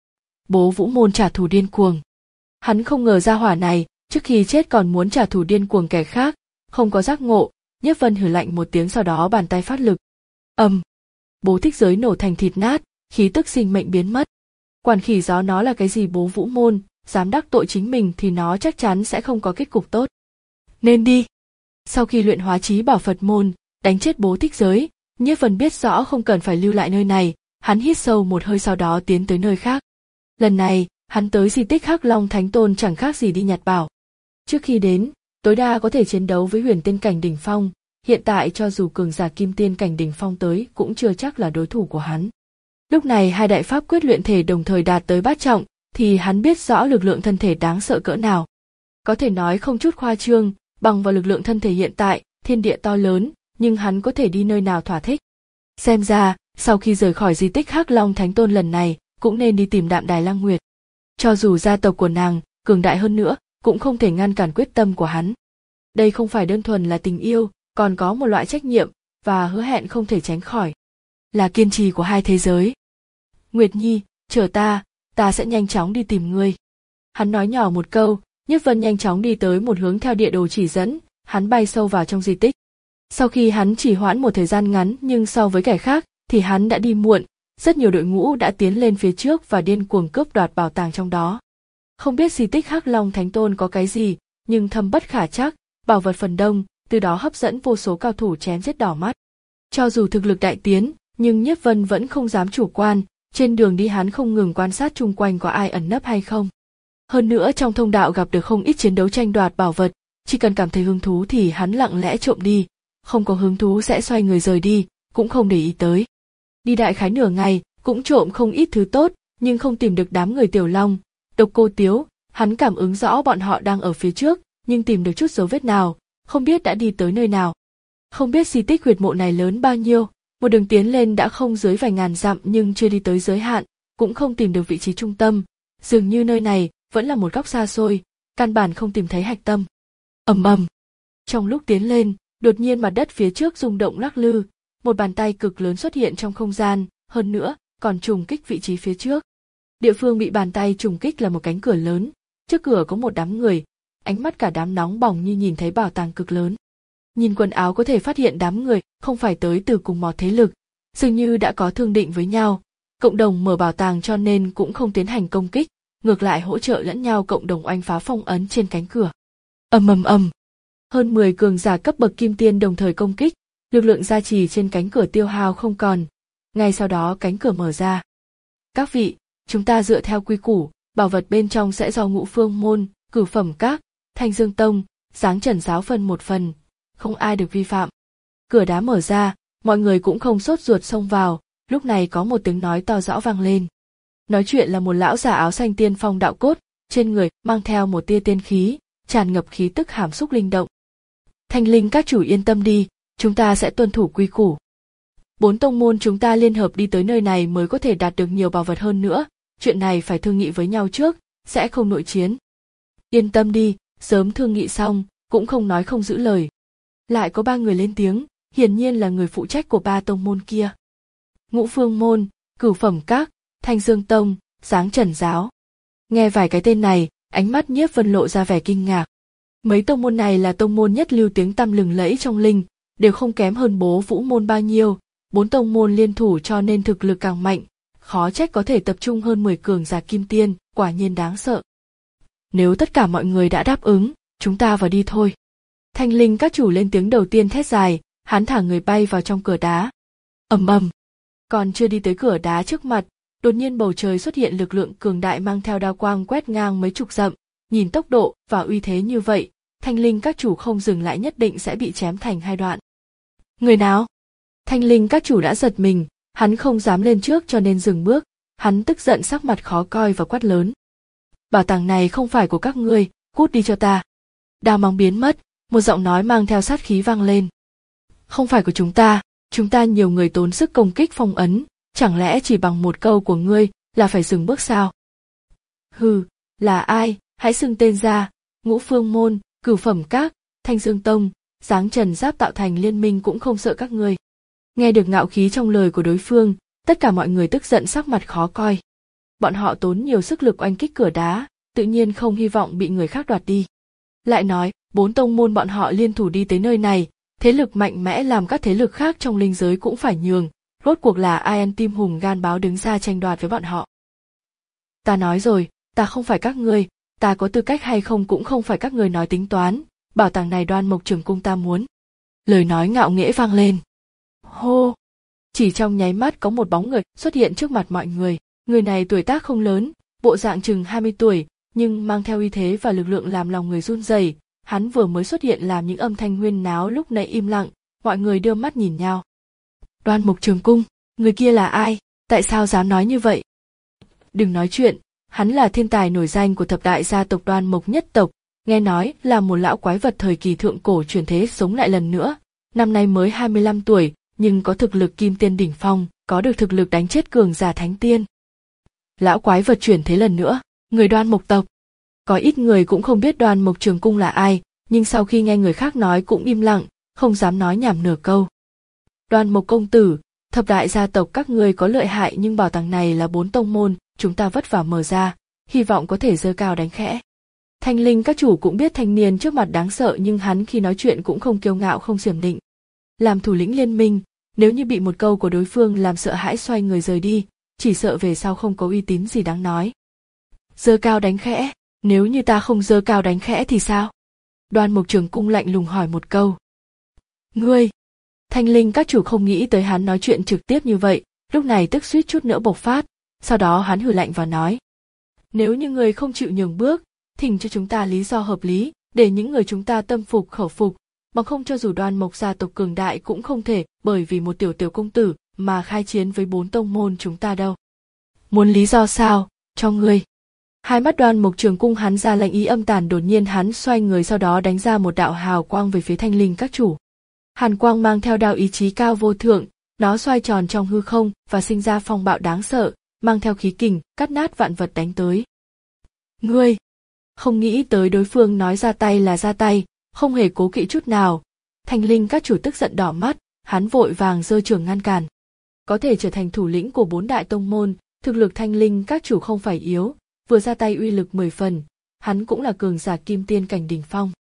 Bố Vũ Môn trả thù điên cuồng. Hắn không ngờ ra hỏa này, trước khi chết còn muốn trả thù điên cuồng kẻ khác, không có giác ngộ. Nhiếp Vân hừ lạnh một tiếng, sau đó bàn tay phát lực. Ầm, Bố thích giới nổ thành thịt nát, khí tức sinh mệnh biến mất. Quản khỉ gió nó là cái gì Bố Vũ Môn, dám đắc tội chính mình thì nó chắc chắn sẽ không có kết cục tốt. Nên đi. Sau khi luyện hóa chí bảo Phật môn, đánh chết Bố thích giới, Nhiếp Vân biết rõ không cần phải lưu lại nơi này, hắn hít sâu một hơi sau đó tiến tới nơi khác. Lần này, hắn tới di tích Hắc Long Thánh Tôn chẳng khác gì đi nhặt bảo. Trước khi đến, tối đa có thể chiến đấu với huyền tiên cảnh đỉnh phong, hiện tại cho dù cường giả kim tiên cảnh đỉnh phong tới cũng chưa chắc là đối thủ của hắn. Lúc này hai đại pháp quyết luyện thể đồng thời đạt tới bát trọng, thì hắn biết rõ lực lượng thân thể đáng sợ cỡ nào. Có thể nói không chút khoa trương, bằng vào lực lượng thân thể hiện tại, thiên địa to lớn, nhưng hắn có thể đi nơi nào thỏa thích. Xem ra, sau khi rời khỏi di tích Hắc Long Thánh Tôn lần này, cũng nên đi tìm Đạm Đài Lăng Nguyệt. Cho dù gia tộc của nàng cường đại hơn nữa, cũng không thể ngăn cản quyết tâm của hắn. Đây không phải đơn thuần là tình yêu, còn có một loại trách nhiệm và hứa hẹn không thể tránh khỏi. Là kiên trì của hai thế giới. Nguyệt Nhi, chờ ta, ta sẽ nhanh chóng đi tìm ngươi. Hắn nói nhỏ một câu, Nhiếp Vân nhanh chóng đi tới một hướng theo địa đồ chỉ dẫn, hắn bay sâu vào trong di tích. Sau khi hắn chỉ hoãn một thời gian ngắn nhưng so với kẻ khác thì hắn đã đi muộn, rất nhiều đội ngũ đã tiến lên phía trước và điên cuồng cướp đoạt bảo tàng trong đó. Không biết di tích Hắc Long Thánh Tôn có cái gì, nhưng thâm bất khả trắc, bảo vật phần đông, từ đó hấp dẫn vô số cao thủ chém giết đỏ mắt. Cho dù thực lực đại tiến, nhưng Nhiếp Vân vẫn không dám chủ quan, trên đường đi hắn không ngừng quan sát chung quanh có ai ẩn nấp hay không. Hơn nữa trong thông đạo gặp được không ít chiến đấu tranh đoạt bảo vật, chỉ cần cảm thấy hứng thú thì hắn lặng lẽ trộm đi, không có hứng thú sẽ xoay người rời đi, cũng không để ý tới. Đi đại khái nửa ngày, cũng trộm không ít thứ tốt, nhưng không tìm được đám người Tiểu Long, Độc Cô Tiếu, hắn cảm ứng rõ bọn họ đang ở phía trước, nhưng tìm được chút dấu vết nào, không biết đã đi tới nơi nào. Không biết di tích huyệt mộ này lớn bao nhiêu, một đường tiến lên đã không dưới vài ngàn dặm nhưng chưa đi tới giới hạn, cũng không tìm được vị trí trung tâm, dường như nơi này vẫn là một góc xa xôi, căn bản không tìm thấy hạch tâm. Ầm ầm. Trong lúc tiến lên, đột nhiên mặt đất phía trước rung động lắc lư, một bàn tay cực lớn xuất hiện trong không gian, hơn nữa còn trùng kích vị trí phía trước. Địa phương bị bàn tay trùng kích là một cánh cửa lớn, trước cửa có một đám người, ánh mắt cả đám nóng bỏng như nhìn thấy bảo tàng cực lớn. Nhìn quần áo có thể phát hiện đám người không phải tới từ cùng một thế lực, dường như đã có thương định với nhau, cộng đồng mở bảo tàng cho nên cũng không tiến hành công kích, ngược lại hỗ trợ lẫn nhau cộng đồng oanh phá phong ấn trên cánh cửa. Ầm ầm ầm. Hơn mười cường giả cấp bậc kim tiên đồng thời công kích, lực lượng gia trì trên cánh cửa tiêu hao không còn. Ngay sau đó cánh cửa mở ra. Các vị, chúng ta dựa theo quy củ, bảo vật bên trong sẽ do Ngũ Phương Môn, Cửu Phẩm Các, Thanh Dương Tông, Giáng Trần Giáo phân một phần, không ai được vi phạm. Cửa đá mở ra, mọi người cũng không sốt ruột xông vào, lúc này có một tiếng nói to rõ vang lên. Nói chuyện là một lão già áo xanh tiên phong đạo cốt, trên người mang theo một tia tiên khí, tràn ngập khí tức hàm xúc linh động. Thanh Linh các chủ yên tâm đi, chúng ta sẽ tuân thủ quy củ. Bốn tông môn chúng ta liên hợp đi tới nơi này mới có thể đạt được nhiều bảo vật hơn nữa, chuyện này phải thương nghị với nhau trước, sẽ không nội chiến. Yên tâm đi, sớm thương nghị xong, cũng không nói không giữ lời. Lại có ba người lên tiếng, hiển nhiên là người phụ trách của ba tông môn kia. Ngũ Phương Môn, Cửu Phẩm Các, Thanh Dương Tông, Giáng Trần Giáo. Nghe vài cái tên này, ánh mắt Nhiếp Vân lộ ra vẻ kinh ngạc. Mấy tông môn này là tông môn nhất lưu tiếng tăm lừng lẫy trong linh, đều không kém hơn Bố Vũ Môn bao nhiêu, bốn tông môn liên thủ cho nên thực lực càng mạnh, khó trách có thể tập trung hơn mười cường giả kim tiên, quả nhiên đáng sợ. Nếu tất cả mọi người đã đáp ứng, chúng ta vào đi thôi. Thanh Linh các chủ lên tiếng đầu tiên thét dài, hắn thả người bay vào trong cửa đá. Ầm ầm. Còn chưa đi tới cửa đá trước mặt, đột nhiên bầu trời xuất hiện lực lượng cường đại mang theo đao quang quét ngang mấy chục dặm, nhìn tốc độ và uy thế như vậy, Thanh Linh các chủ không dừng lại nhất định sẽ bị chém thành hai đoạn. Người nào? Thanh Linh các chủ đã giật mình, Hắn không dám lên trước cho nên dừng bước, hắn tức giận sắc mặt khó coi và quát lớn. Bảo tàng này không phải của các ngươi, cút đi cho ta. Đao mang biến mất, một giọng nói mang theo sát khí vang lên. Không phải của chúng ta, chúng ta nhiều người tốn sức công kích phong ấn, chẳng lẽ chỉ bằng một câu của ngươi là phải dừng bước sao? Hừ, là ai, hãy xưng tên ra. Ngũ Phương Môn, Cửu Phẩm Các, Thanh Dương Tông, Giáng Trần Giáp tạo thành liên minh cũng không sợ các ngươi. Nghe được ngạo khí trong lời của đối phương, tất cả mọi người tức giận sắc mặt khó coi. Bọn họ tốn nhiều sức lực oanh kích cửa đá, tự nhiên không hy vọng bị người khác đoạt đi. Lại nói, bốn tông môn bọn họ liên thủ đi tới nơi này, thế lực mạnh mẽ làm các thế lực khác trong linh giới cũng phải nhường, rốt cuộc là ai ăn tim hùng gan báo đứng ra tranh đoạt với bọn họ. Ta nói rồi, ta không phải các ngươi, ta có tư cách hay không cũng không phải các ngươi nói tính toán, bảo tàng này Đoan Mộc Trường Cung ta muốn. Lời nói ngạo nghễ vang lên. Hô! Chỉ trong nháy mắt có một bóng người xuất hiện trước mặt mọi người, người này tuổi tác không lớn, bộ dạng chừng hai mươi tuổi, nhưng mang theo uy thế và lực lượng làm lòng người run rẩy. Hắn vừa mới xuất hiện làm những âm thanh huyên náo lúc nãy im lặng, mọi người đưa mắt nhìn nhau. Đoan Mộc Trường Cung, người kia là ai, tại sao dám nói như vậy? Đừng nói chuyện, hắn là thiên tài nổi danh của thập đại gia tộc Đoan Mộc nhất tộc, nghe nói là một lão quái vật thời kỳ thượng cổ chuyển thế sống lại lần nữa, năm nay mới hai mươi lăm tuổi, nhưng có thực lực kim tiên đỉnh phong, có được thực lực đánh chết cường giả thánh tiên. Lão quái vật chuyển thế lần nữa, người Đoan Mộc tộc. Có ít người cũng không biết Đoan Mộc Trường Cung là ai, nhưng sau khi nghe người khác nói cũng im lặng, không dám nói nhảm nửa câu. Đoan Mộc công tử, thập đại gia tộc các ngươi có lợi hại nhưng bảo tàng này là bốn tông môn, chúng ta vất vả mở ra, hy vọng có thể giơ cao đánh khẽ. Thanh Linh các chủ cũng biết thanh niên trước mặt đáng sợ nhưng hắn khi nói chuyện cũng không kiêu ngạo không xiểm định. Làm thủ lĩnh liên minh, nếu như bị một câu của đối phương làm sợ hãi xoay người rời đi, chỉ sợ về sau không có uy tín gì đáng nói. Giơ cao đánh khẽ, nếu như ta không giơ cao đánh khẽ thì sao? Đoan Mộc Trường Cung lạnh lùng hỏi một câu. Ngươi! Thanh Linh các chủ không nghĩ tới hắn nói chuyện trực tiếp như vậy, lúc này tức suýt chút nữa bộc phát, sau đó hắn hừ lạnh và nói. Nếu như ngươi không chịu nhường bước, thỉnh cho chúng ta lý do hợp lý, để những người chúng ta tâm phục khẩu phục, bằng không cho dù Đoan Mộc gia tộc cường đại cũng không thể bởi vì một tiểu tiểu công tử mà khai chiến với bốn tông môn chúng ta đâu. Muốn lý do sao, cho ngươi. Hai mắt Đoan Mộc Trường Cung hắn ra lệnh ý âm tàn, đột nhiên hắn xoay người sau đó đánh ra một đạo hào quang về phía Thanh Linh các chủ. Hàn quang mang theo đạo ý chí cao vô thượng, nó xoay tròn trong hư không và sinh ra phong bạo đáng sợ, mang theo khí kình, cắt nát vạn vật đánh tới. Ngươi! Không nghĩ tới đối phương nói ra tay là ra tay, không hề cố kỵ chút nào. Thanh Linh các chủ tức giận đỏ mắt, hắn vội vàng giơ trường ngăn cản. Có thể trở thành thủ lĩnh của bốn đại tông môn, thực lực Thanh Linh các chủ không phải yếu, vừa ra tay uy lực mười phần, hắn cũng là cường giả kim tiên cảnh đỉnh phong.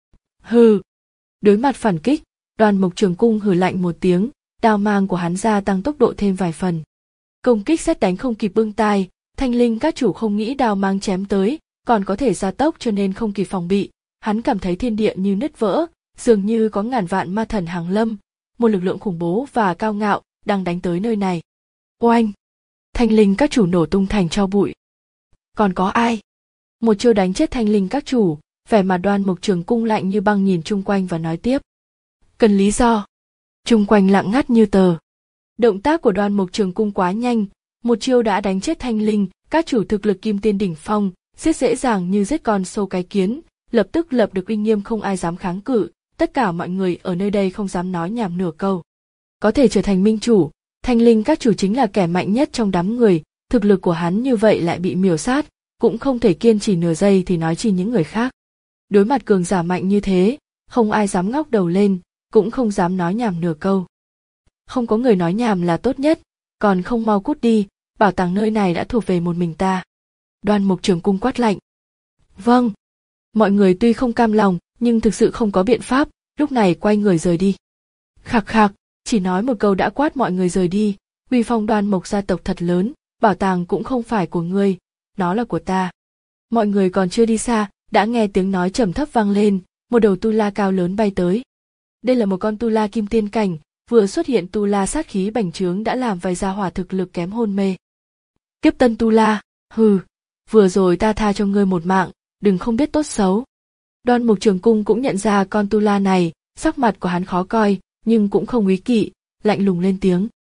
Hừ! Đối mặt phản kích, Đoan Mộc Trường Cung hừ lạnh một tiếng, đao mang của hắn gia tăng tốc độ thêm vài phần. Công kích sét đánh không kịp bưng tai, Thanh Linh các chủ không nghĩ đao mang chém tới, còn có thể gia tốc cho nên không kịp phòng bị, hắn cảm thấy thiên địa như nứt vỡ, dường như có ngàn vạn ma thần hàng lâm, một lực lượng khủng bố và cao ngạo đang đánh tới nơi này. Oanh! Thanh Linh các chủ nổ tung thành tro bụi. Còn có ai? Một chiêu đánh chết Thanh Linh các chủ, vẻ mặt Đoan Mộc Trường Cung lạnh như băng nhìn chung quanh và nói tiếp. Cần lý do. Chung quanh lặng ngắt như tờ. Động tác của Đoan Mộc Trường Cung quá nhanh, một chiêu đã đánh chết Thanh Linh, các chủ thực lực kim tiên đỉnh phong, giết dễ dàng như giết con sâu cái kiến, lập tức lập được uy nghiêm không ai dám kháng cự, tất cả mọi người ở nơi đây không dám nói nhảm nửa câu. Có thể trở thành minh chủ, Thanh Linh các chủ chính là kẻ mạnh nhất trong đám người, thực lực của hắn như vậy lại bị miểu sát, cũng không thể kiên trì nửa giây thì nói chi những người khác. Đối mặt cường giả mạnh như thế, không ai dám ngóc đầu lên, cũng không dám nói nhảm nửa câu. Không có người nói nhảm là tốt nhất, còn không mau cút đi, bảo tàng nơi này đã thuộc về một mình ta. Đoan Mộc Trường Cung quát lạnh. Vâng. Mọi người tuy không cam lòng, nhưng thực sự không có biện pháp, lúc này quay người rời đi. Khạc khạc, chỉ nói một câu đã quát mọi người rời đi, uy phong Đoan Mộc gia tộc thật lớn, bảo tàng cũng không phải của ngươi, nó là của ta. Mọi người còn chưa đi xa, đã nghe tiếng nói trầm thấp vang lên, một đầu tu la cao lớn bay tới. Đây là một con tu la kim tiên cảnh, vừa xuất hiện tu la sát khí bành trướng đã làm vài gia hỏa thực lực kém hôn mê. Kiếp tân tu la, hừ, vừa rồi ta tha cho ngươi một mạng, đừng không biết tốt xấu. Đoan Mộc Trường Cung cũng nhận ra con tu la này, sắc mặt của hắn khó coi, nhưng cũng không úy kỵ, lạnh lùng lên tiếng.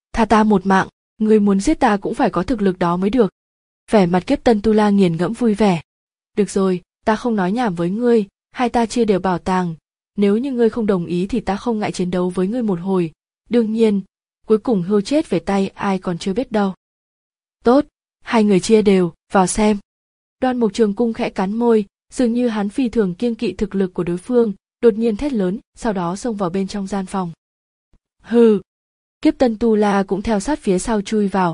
Tha ta một mạng, ngươi muốn giết ta cũng phải có thực lực đó mới được. Vẻ mặt Kiếp Tân Tu La nghiền ngẫm vui vẻ. Được rồi, ta không nói nhảm với ngươi, hai ta chia đều bảo tàng. Nếu như ngươi không đồng ý thì ta không ngại chiến đấu với ngươi một hồi. Đương nhiên, cuối cùng hươu chết về tay ai còn chưa biết đâu. Tốt, hai người chia đều, vào xem. Đoan Mục Trường Cung khẽ cắn môi, dường như hắn phi thường kiêng kỵ thực lực của đối phương, đột nhiên thét lớn, sau đó xông vào bên trong gian phòng. Hừ. Kiếp Tân Tu La cũng theo sát phía sau chui vào.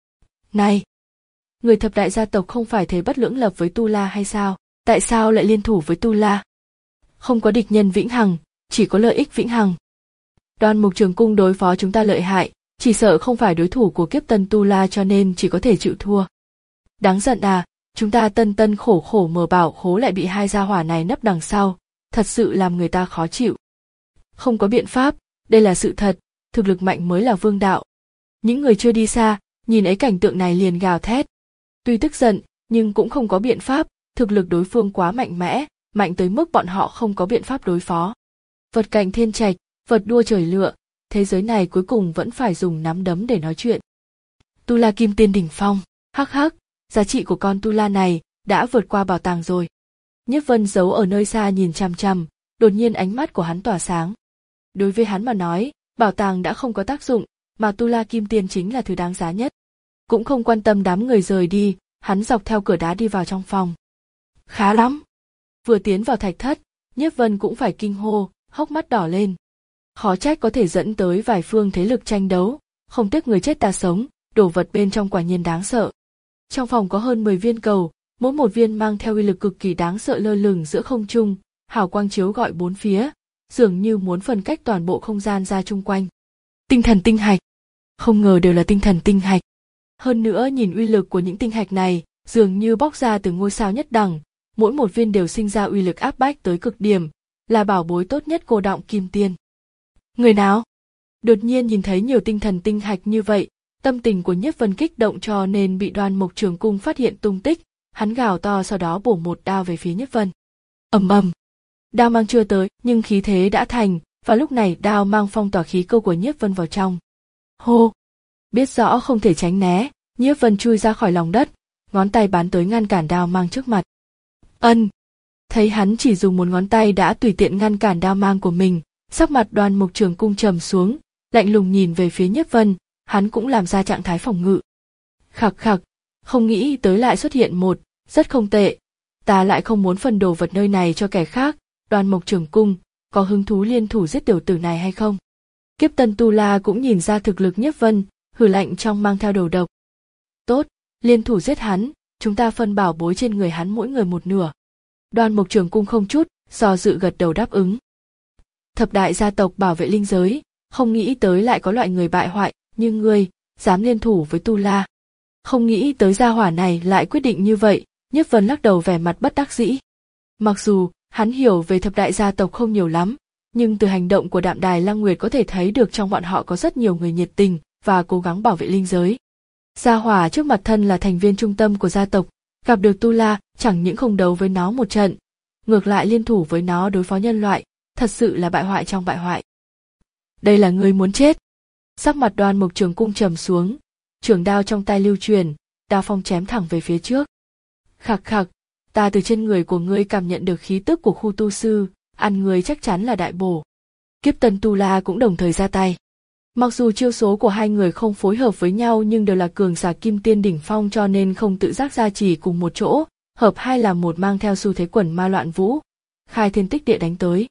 Này! Người thập đại gia tộc không phải thế bất lưỡng lập với Tu La hay sao? Tại sao lại liên thủ với Tu La? Không có địch nhân vĩnh hằng, chỉ có lợi ích vĩnh hằng. Đoan Mục Trường Cung đối phó chúng ta lợi hại, chỉ sợ không phải đối thủ của Kiếp Tân Tu La cho nên chỉ có thể chịu thua. Đáng giận à, chúng ta tân tân khổ khổ mở bảo khố lại bị hai gia hỏa này nấp đằng sau, thật sự làm người ta khó chịu. Không có biện pháp, đây là sự thật, thực lực mạnh mới là vương đạo. Những người chưa đi xa, nhìn ấy cảnh tượng này liền gào thét. Tuy tức giận, nhưng cũng không có biện pháp, thực lực đối phương quá mạnh mẽ, mạnh tới mức bọn họ không có biện pháp đối phó. Vật cạnh thiên trạch, vật đua trời lựa, thế giới này cuối cùng vẫn phải dùng nắm đấm để nói chuyện. Tu La Kim Tiên đỉnh phong, hắc hắc, giá trị của con Tu La này đã vượt qua bảo tàng rồi. Nhiếp Vân giấu ở nơi xa nhìn chằm chằm, đột nhiên ánh mắt của hắn tỏa sáng. Đối với hắn mà nói, bảo tàng đã không có tác dụng, mà Tu La Kim Tiên chính là thứ đáng giá nhất. Cũng không quan tâm đám người rời đi, hắn dọc theo cửa đá đi vào trong phòng. Khá lắm. Vừa tiến vào thạch thất, Nhiếp Vân cũng phải kinh hô, hốc mắt đỏ lên. Khó trách có thể dẫn tới vài phương thế lực tranh đấu, không tiếc người chết ta sống, đồ vật bên trong quả nhiên đáng sợ. Trong phòng có hơn mười viên cầu, mỗi một viên mang theo uy lực cực kỳ đáng sợ lơ lửng giữa không trung, hào quang chiếu rọi bốn phía, dường như muốn phân cách toàn bộ không gian ra chung quanh. Tinh thần tinh hạch, không ngờ đều là tinh thần tinh hạch. Hơn nữa nhìn uy lực của những tinh hạch này, dường như bóc ra từ ngôi sao nhất đẳng, mỗi một viên đều sinh ra uy lực áp bách tới cực điểm, là bảo bối tốt nhất Cô Đọng Kim Tiên. Người nào? Đột nhiên nhìn thấy nhiều tinh thần tinh hạch như vậy, tâm tình của Nhiếp Vân kích động cho nên bị Đoan Mục Trường Cung phát hiện tung tích, hắn gào to sau đó bổ một đao về phía Nhiếp Vân. Ầm ầm. Đao mang chưa tới, nhưng khí thế đã thành, và lúc này đao mang phong tỏa khí câu của Nhiếp Vân vào trong. Hô! Biết rõ không thể tránh né, Nhiếp Vân chui ra khỏi lòng đất, ngón tay bắn tới ngăn cản đao mang trước mặt. Ân! Thấy hắn chỉ dùng một ngón tay đã tùy tiện ngăn cản đao mang của mình, sắc mặt Đoan Mục Trường Cung trầm xuống, lạnh lùng nhìn về phía Nhiếp Vân, hắn cũng làm ra trạng thái phòng ngự. Khặc khặc, không nghĩ tới lại xuất hiện một, rất không tệ, ta lại không muốn phân đồ vật nơi này cho kẻ khác. Đoan Mục Trường Cung, có hứng thú liên thủ giết tiểu tử này hay không? Kiếp Tân Tu La cũng nhìn ra thực lực Nhiếp Vân, hừ lạnh trong mang theo đầu độc. Tốt, liên thủ giết hắn, chúng ta phân bảo bối trên người hắn mỗi người một nửa. Đoan Mục Trường Cung không chút do dự gật đầu đáp ứng. Thập đại gia tộc bảo vệ linh giới, không nghĩ tới lại có loại người bại hoại như ngươi, dám liên thủ với Tu La. Không nghĩ tới gia hỏa này lại quyết định như vậy, Nhiếp Vân lắc đầu vẻ mặt bất đắc dĩ. Mặc dù hắn hiểu về thập đại gia tộc không nhiều lắm, nhưng từ hành động của Đạm Đài Lăng Nguyệt có thể thấy được trong bọn họ có rất nhiều người nhiệt tình và cố gắng bảo vệ linh giới. Gia hỏa trước mặt thân là thành viên trung tâm của gia tộc, gặp được Tu La chẳng những không đấu với nó một trận, ngược lại liên thủ với nó đối phó nhân loại, thật sự là bại hoại trong bại hoại. Đây là người muốn chết. Sắc mặt Đoan Mục Trường Cung trầm xuống, trường đao trong tay lưu truyền, đao phong chém thẳng về phía trước. Khặc khặc, ta từ trên người của ngươi cảm nhận được khí tức của khu tu sư, ăn người chắc chắn là đại bổ. Kiếp Tân Tu La cũng đồng thời ra tay. Mặc dù chiêu số của hai người không phối hợp với nhau nhưng đều là cường giả kim tiên đỉnh phong cho nên không tự giác ra chỉ cùng một chỗ, hợp hai là một mang theo xu thế quẩn ma loạn vũ, khai thiên tích địa đánh tới.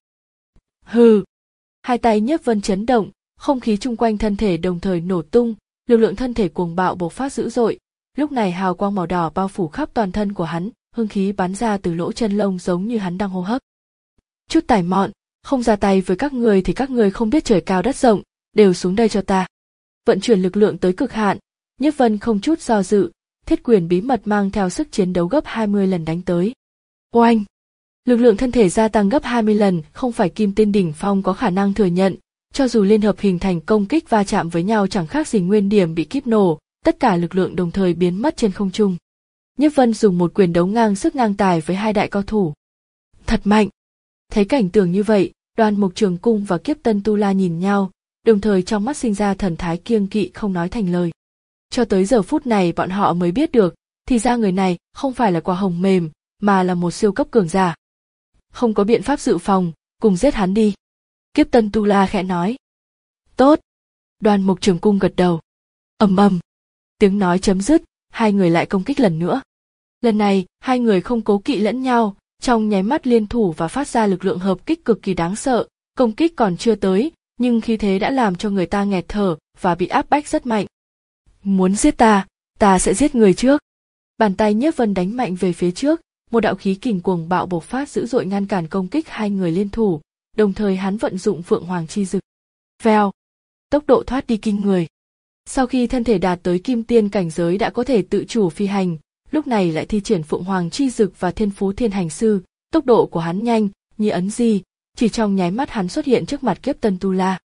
Hừ! Hai tay Nhiếp Vân chấn động, không khí chung quanh thân thể đồng thời nổ tung, lực lượng thân thể cuồng bạo bộc phát dữ dội. Lúc này hào quang màu đỏ bao phủ khắp toàn thân của hắn, hương khí bắn ra từ lỗ chân lông giống như hắn đang hô hấp. Chút tài mọn, không ra tay với các người thì các người không biết trời cao đất rộng, đều xuống đây cho ta. Vận chuyển lực lượng tới cực hạn, Nhiếp Vân không chút do dự, thiết quyền bí mật mang theo sức chiến đấu gấp hai mươi lần đánh tới. Oanh! Lực lượng thân thể gia tăng gấp hai mươi lần, không phải kim tiên đỉnh phong có khả năng thừa nhận, cho dù liên hợp hình thành công kích va chạm với nhau chẳng khác gì nguyên điểm bị kíp nổ, tất cả lực lượng đồng thời biến mất trên không trung. Nhiếp Vân dùng một quyền đấu ngang sức ngang tài với hai đại cao thủ. Thật mạnh! Thấy cảnh tượng như vậy, Đoan Mục Trường Cung và Kiếp Tân Tu La nhìn nhau, đồng thời trong mắt sinh ra thần thái kiêng kỵ không nói thành lời. Cho tới giờ phút này bọn họ mới biết được, thì ra người này không phải là quả hồng mềm, mà là một siêu cấp cường giả. Không có biện pháp dự phòng, cùng giết hắn đi. Kiếp Tân Tu La khẽ nói. Tốt. Đoan Mục Trường Cung gật đầu. Ầm ầm. Tiếng nói chấm dứt, hai người lại công kích lần nữa. Lần này, hai người không cố kỵ lẫn nhau, trong nháy mắt liên thủ và phát ra lực lượng hợp kích cực kỳ đáng sợ. Công kích còn chưa tới, nhưng khí thế đã làm cho người ta nghẹt thở và bị áp bách rất mạnh. Muốn giết ta, ta sẽ giết người trước. Bàn tay Nhiếp Vân đánh mạnh về phía trước, một đạo khí kình cuồng bạo bộc phát dữ dội ngăn cản công kích hai người liên thủ, đồng thời hắn vận dụng Phượng Hoàng chi dực. Vèo, tốc độ thoát đi kinh người. Sau khi thân thể đạt tới kim tiên cảnh giới đã có thể tự chủ phi hành, lúc này lại thi triển Phượng Hoàng chi dực và Thiên Phú Thiên Hành Sư, tốc độ của hắn nhanh, như ấn di, chỉ trong nháy mắt hắn xuất hiện trước mặt Kiếp Tân Tu La.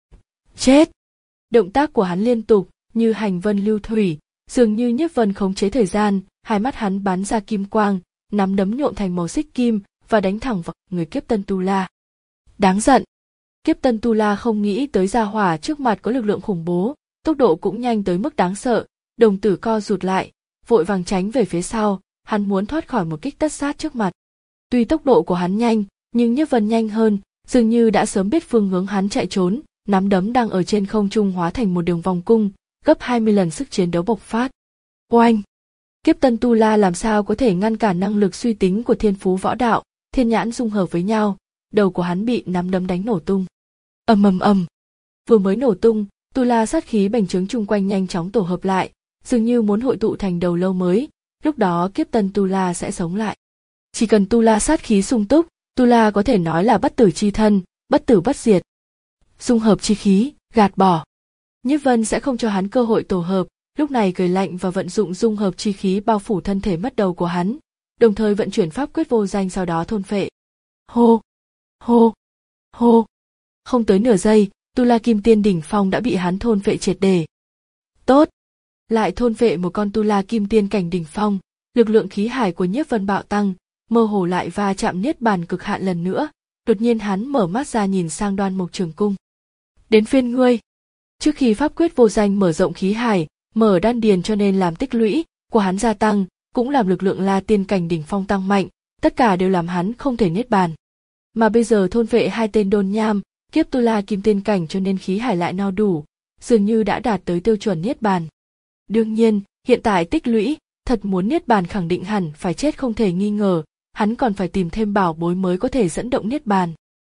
Chết! Động tác của hắn liên tục, như hành vân lưu thủy, dường như Nhiếp Vân khống chế thời gian, hai mắt hắn bắn ra kim quang, nắm đấm nhuộm thành màu xích kim và đánh thẳng vào người Kiếp Tân Tu La. Đáng giận! Kiếp Tân Tu La không nghĩ tới gia hỏa trước mặt có lực lượng khủng bố, tốc độ cũng nhanh tới mức đáng sợ, đồng tử co rụt lại, vội vàng tránh về phía sau, hắn muốn thoát khỏi một kích tất sát trước mặt. Tuy tốc độ của hắn nhanh, nhưng Nhiếp Vân nhanh hơn, dường như đã sớm biết phương hướng hắn chạy trốn, nắm đấm đang ở trên không trung hóa thành một đường vòng cung, gấp hai mươi lần sức chiến đấu bộc phát. Oanh! Kiếp Tân Tu La làm sao có thể ngăn cản năng lực suy tính của thiên phú võ đạo, thiên nhãn dung hợp với nhau, đầu của hắn bị nắm đấm đánh nổ tung. Ầm ầm ầm! Vừa mới nổ tung, Tu La sát khí bành trướng chung quanh nhanh chóng tổ hợp lại, dường như muốn hội tụ thành đầu lâu mới, lúc đó Kiếp Tân Tu La sẽ sống lại. Chỉ cần Tu La sát khí sung túc, Tu La có thể nói là bất tử chi thân, bất tử bất diệt. Dung hợp chi khí, gạt bỏ. Nhiếp Vân sẽ không cho hắn cơ hội tổ hợp, lúc này cười lạnh và vận dụng dung hợp chi khí bao phủ thân thể mất đầu của hắn, đồng thời vận chuyển pháp quyết vô danh sau đó thôn phệ. Hô, hô, hô. Không tới nửa giây, Tu La Kim Tiên đỉnh phong đã bị hắn thôn phệ triệt để. Tốt, lại thôn phệ một con Tu La Kim Tiên cảnh đỉnh phong, lực lượng khí hải của Nhiếp Vân bạo tăng, mơ hồ lại va chạm niết bàn cực hạn lần nữa. Đột nhiên hắn mở mắt ra nhìn sang Đoan Mục Trường Cung. Đến phiên ngươi. Trước khi pháp quyết vô danh mở rộng khí hải, mở đan điền cho nên làm tích lũy của hắn gia tăng, cũng làm lực lượng La Tiên cảnh đỉnh phong tăng mạnh, tất cả đều làm hắn không thể niết bàn. Mà bây giờ thôn vệ hai tên đôn nham, Kiếp Tu La Kim Tiên cảnh cho nên khí hải lại no đủ, dường như đã đạt tới tiêu chuẩn niết bàn. Đương nhiên, hiện tại tích lũy, thật muốn niết bàn khẳng định hẳn phải chết không thể nghi ngờ, hắn còn phải tìm thêm bảo bối mới có thể dẫn động niết bàn.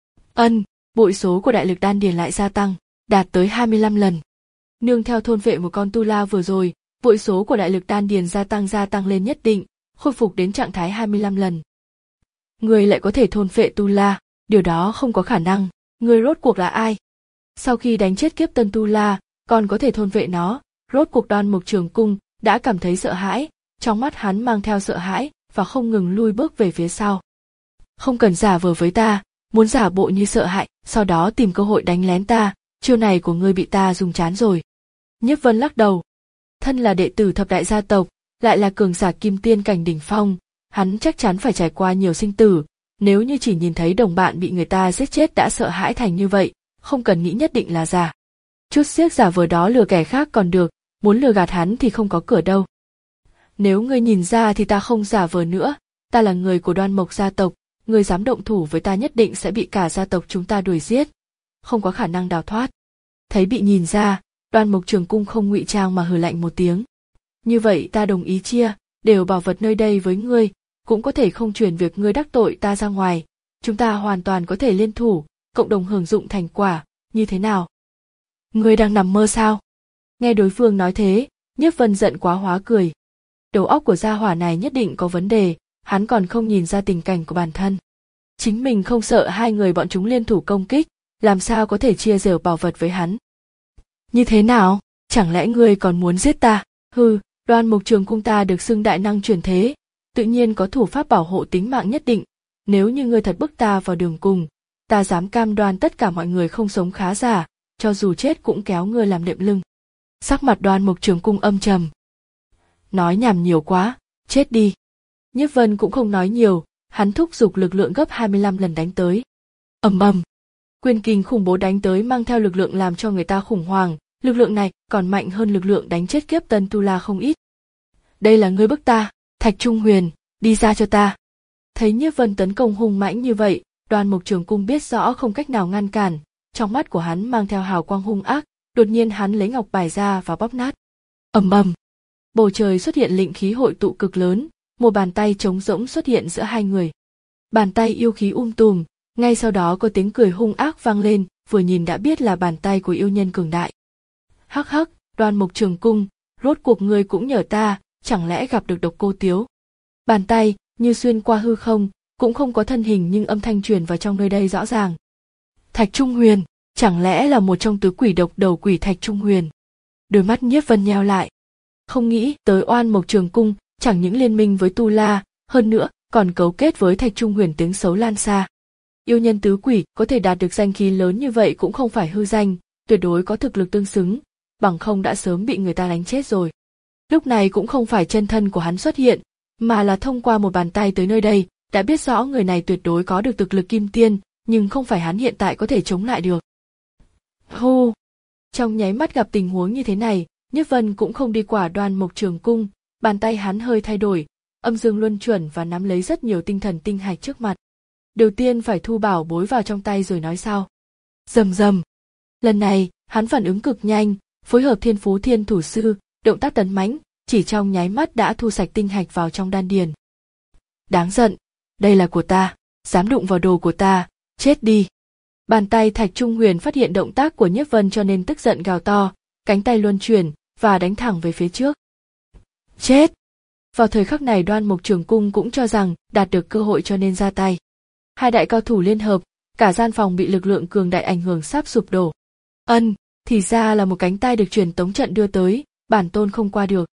Ân, bội số của đại lực đan điền lại gia tăng, đạt tới hai mươi lăm lần. Nương theo thôn vệ một con Tu La vừa rồi, bội số của đại lực đan điền gia tăng gia tăng lên nhất định, khôi phục đến trạng thái hai mươi lăm lần. Người lại có thể thôn vệ Tu La, điều đó không có khả năng, người rốt cuộc là ai? Sau khi đánh chết Kiếp Tân Tu La, còn có thể thôn vệ nó, rốt cuộc Đoan Mục Trường Cung đã cảm thấy sợ hãi, trong mắt hắn mang theo sợ hãi và không ngừng lui bước về phía sau. Không cần giả vờ với ta, muốn giả bộ như sợ hãi, sau đó tìm cơ hội đánh lén ta, chiêu này của ngươi bị ta dùng chán rồi. Nhiếp Vân lắc đầu. Thân là đệ tử thập đại gia tộc, lại là cường giả kim tiên cảnh đỉnh phong, hắn chắc chắn phải trải qua nhiều sinh tử, nếu như chỉ nhìn thấy đồng bạn bị người ta giết chết đã sợ hãi thành như vậy, không cần nghĩ nhất định là giả. Chút xiếc giả vờ đó lừa kẻ khác còn được, muốn lừa gạt hắn thì không có cửa đâu. Nếu ngươi nhìn ra thì ta không giả vờ nữa, ta là người của Đoan Mộc gia tộc, ngươi dám động thủ với ta nhất định sẽ bị cả gia tộc chúng ta đuổi giết, không có khả năng đào thoát. Thấy bị nhìn ra, Đoan Mộc Trường Cung không ngụy trang mà hừ lạnh một tiếng. Như vậy ta đồng ý chia, đều bảo vật nơi đây với ngươi, cũng có thể không truyền việc ngươi đắc tội ta ra ngoài, chúng ta hoàn toàn có thể liên thủ, cộng đồng hưởng dụng thành quả, như thế nào? Ngươi đang nằm mơ sao? Nghe đối phương nói thế, Nhiếp Vân giận quá hóa cười. Đầu óc của gia hỏa này nhất định có vấn đề, hắn còn không nhìn ra tình cảnh của bản thân. Chính mình không sợ hai người bọn chúng liên thủ công kích, làm sao có thể chia rẽ bảo vật với hắn? Như thế nào? Chẳng lẽ ngươi còn muốn giết ta? Hừ, Đoan Mục Trường Cung ta được xưng đại năng truyền thế, tự nhiên có thủ pháp bảo hộ tính mạng nhất định. Nếu như ngươi thật bức ta vào đường cùng, ta dám cam đoan tất cả mọi người không sống khá giả, cho dù chết cũng kéo ngươi làm đệm lưng. Sắc mặt Đoan Mục Trường Cung âm trầm. Nói nhảm nhiều quá, chết đi. Nhiếp Vân cũng không nói nhiều, hắn thúc giục lực lượng gấp hai mươi lăm lần đánh tới. Ầm ầm. Quyền kình khủng bố đánh tới mang theo lực lượng làm cho người ta khủng hoảng, lực lượng này còn mạnh hơn lực lượng đánh chết kiếp Tân Tu La không ít. Đây là ngươi bức ta, Thạch Trung Huyền, đi ra cho ta. Thấy Nhiếp Vân tấn công hung mãnh như vậy, Đoan Mục Trường Cung biết rõ không cách nào ngăn cản, trong mắt của hắn mang theo hào quang hung ác, đột nhiên hắn lấy ngọc bài ra và bóp nát. Ầm ầm, bầu trời xuất hiện lĩnh khí hội tụ cực lớn, một bàn tay trống rỗng xuất hiện giữa hai người. Bàn tay yêu khí um tùm, ngay sau đó có tiếng cười hung ác vang lên, vừa nhìn đã biết là bàn tay của yêu nhân cường đại. Hắc hắc, Đoan Mục Trường Cung, rốt cuộc ngươi cũng nhờ ta, chẳng lẽ gặp được Độc Cô Tiếu? Bàn tay như xuyên qua hư không, cũng không có thân hình nhưng âm thanh truyền vào trong nơi đây rõ ràng. Thạch Trung Huyền, chẳng lẽ là một trong tứ quỷ độc đầu quỷ Thạch Trung Huyền? Đôi mắt Nhiếp Vân nheo lại. Không nghĩ tới Oan Mộc Trường Cung chẳng những liên minh với Tu La, hơn nữa còn cấu kết với Thạch Trung Huyền, tiếng xấu lan xa. Yêu nhân tứ quỷ có thể đạt được danh khí lớn như vậy cũng không phải hư danh, tuyệt đối có thực lực tương xứng, bằng không đã sớm bị người ta đánh chết rồi. Lúc này cũng không phải chân thân của hắn xuất hiện, mà là thông qua một bàn tay tới nơi đây, đã biết rõ người này tuyệt đối có được thực lực kim tiên, nhưng không phải hắn hiện tại có thể chống lại được. Hô! Trong nháy mắt gặp tình huống như thế này, Nhiếp Vân cũng không đi quả Đoan Mộc Trường Cung, bàn tay hắn hơi thay đổi, âm dương luân chuẩn và nắm lấy rất nhiều tinh thần tinh hạch trước mặt. Đầu tiên phải thu bảo bối vào trong tay rồi nói sau. Rầm rầm. Lần này, hắn phản ứng cực nhanh, phối hợp Thiên Phú Thiên Thủ Sư, động tác tấn mãnh, chỉ trong nháy mắt đã thu sạch tinh hạch vào trong đan điền. Đáng giận, đây là của ta, dám đụng vào đồ của ta, chết đi. Bàn tay Thạch Trung Huyền phát hiện động tác của Nhiếp Vân cho nên tức giận gào to, cánh tay luân chuyển và đánh thẳng về phía trước. Chết! Vào thời khắc này Đoan Mộc Trường Cung cũng cho rằng đạt được cơ hội cho nên ra tay. Hai đại cao thủ liên hợp, cả gian phòng bị lực lượng cường đại ảnh hưởng sắp sụp đổ. Ân, thì ra là một cánh tay được truyền tống trận đưa tới, bản tôn không qua được.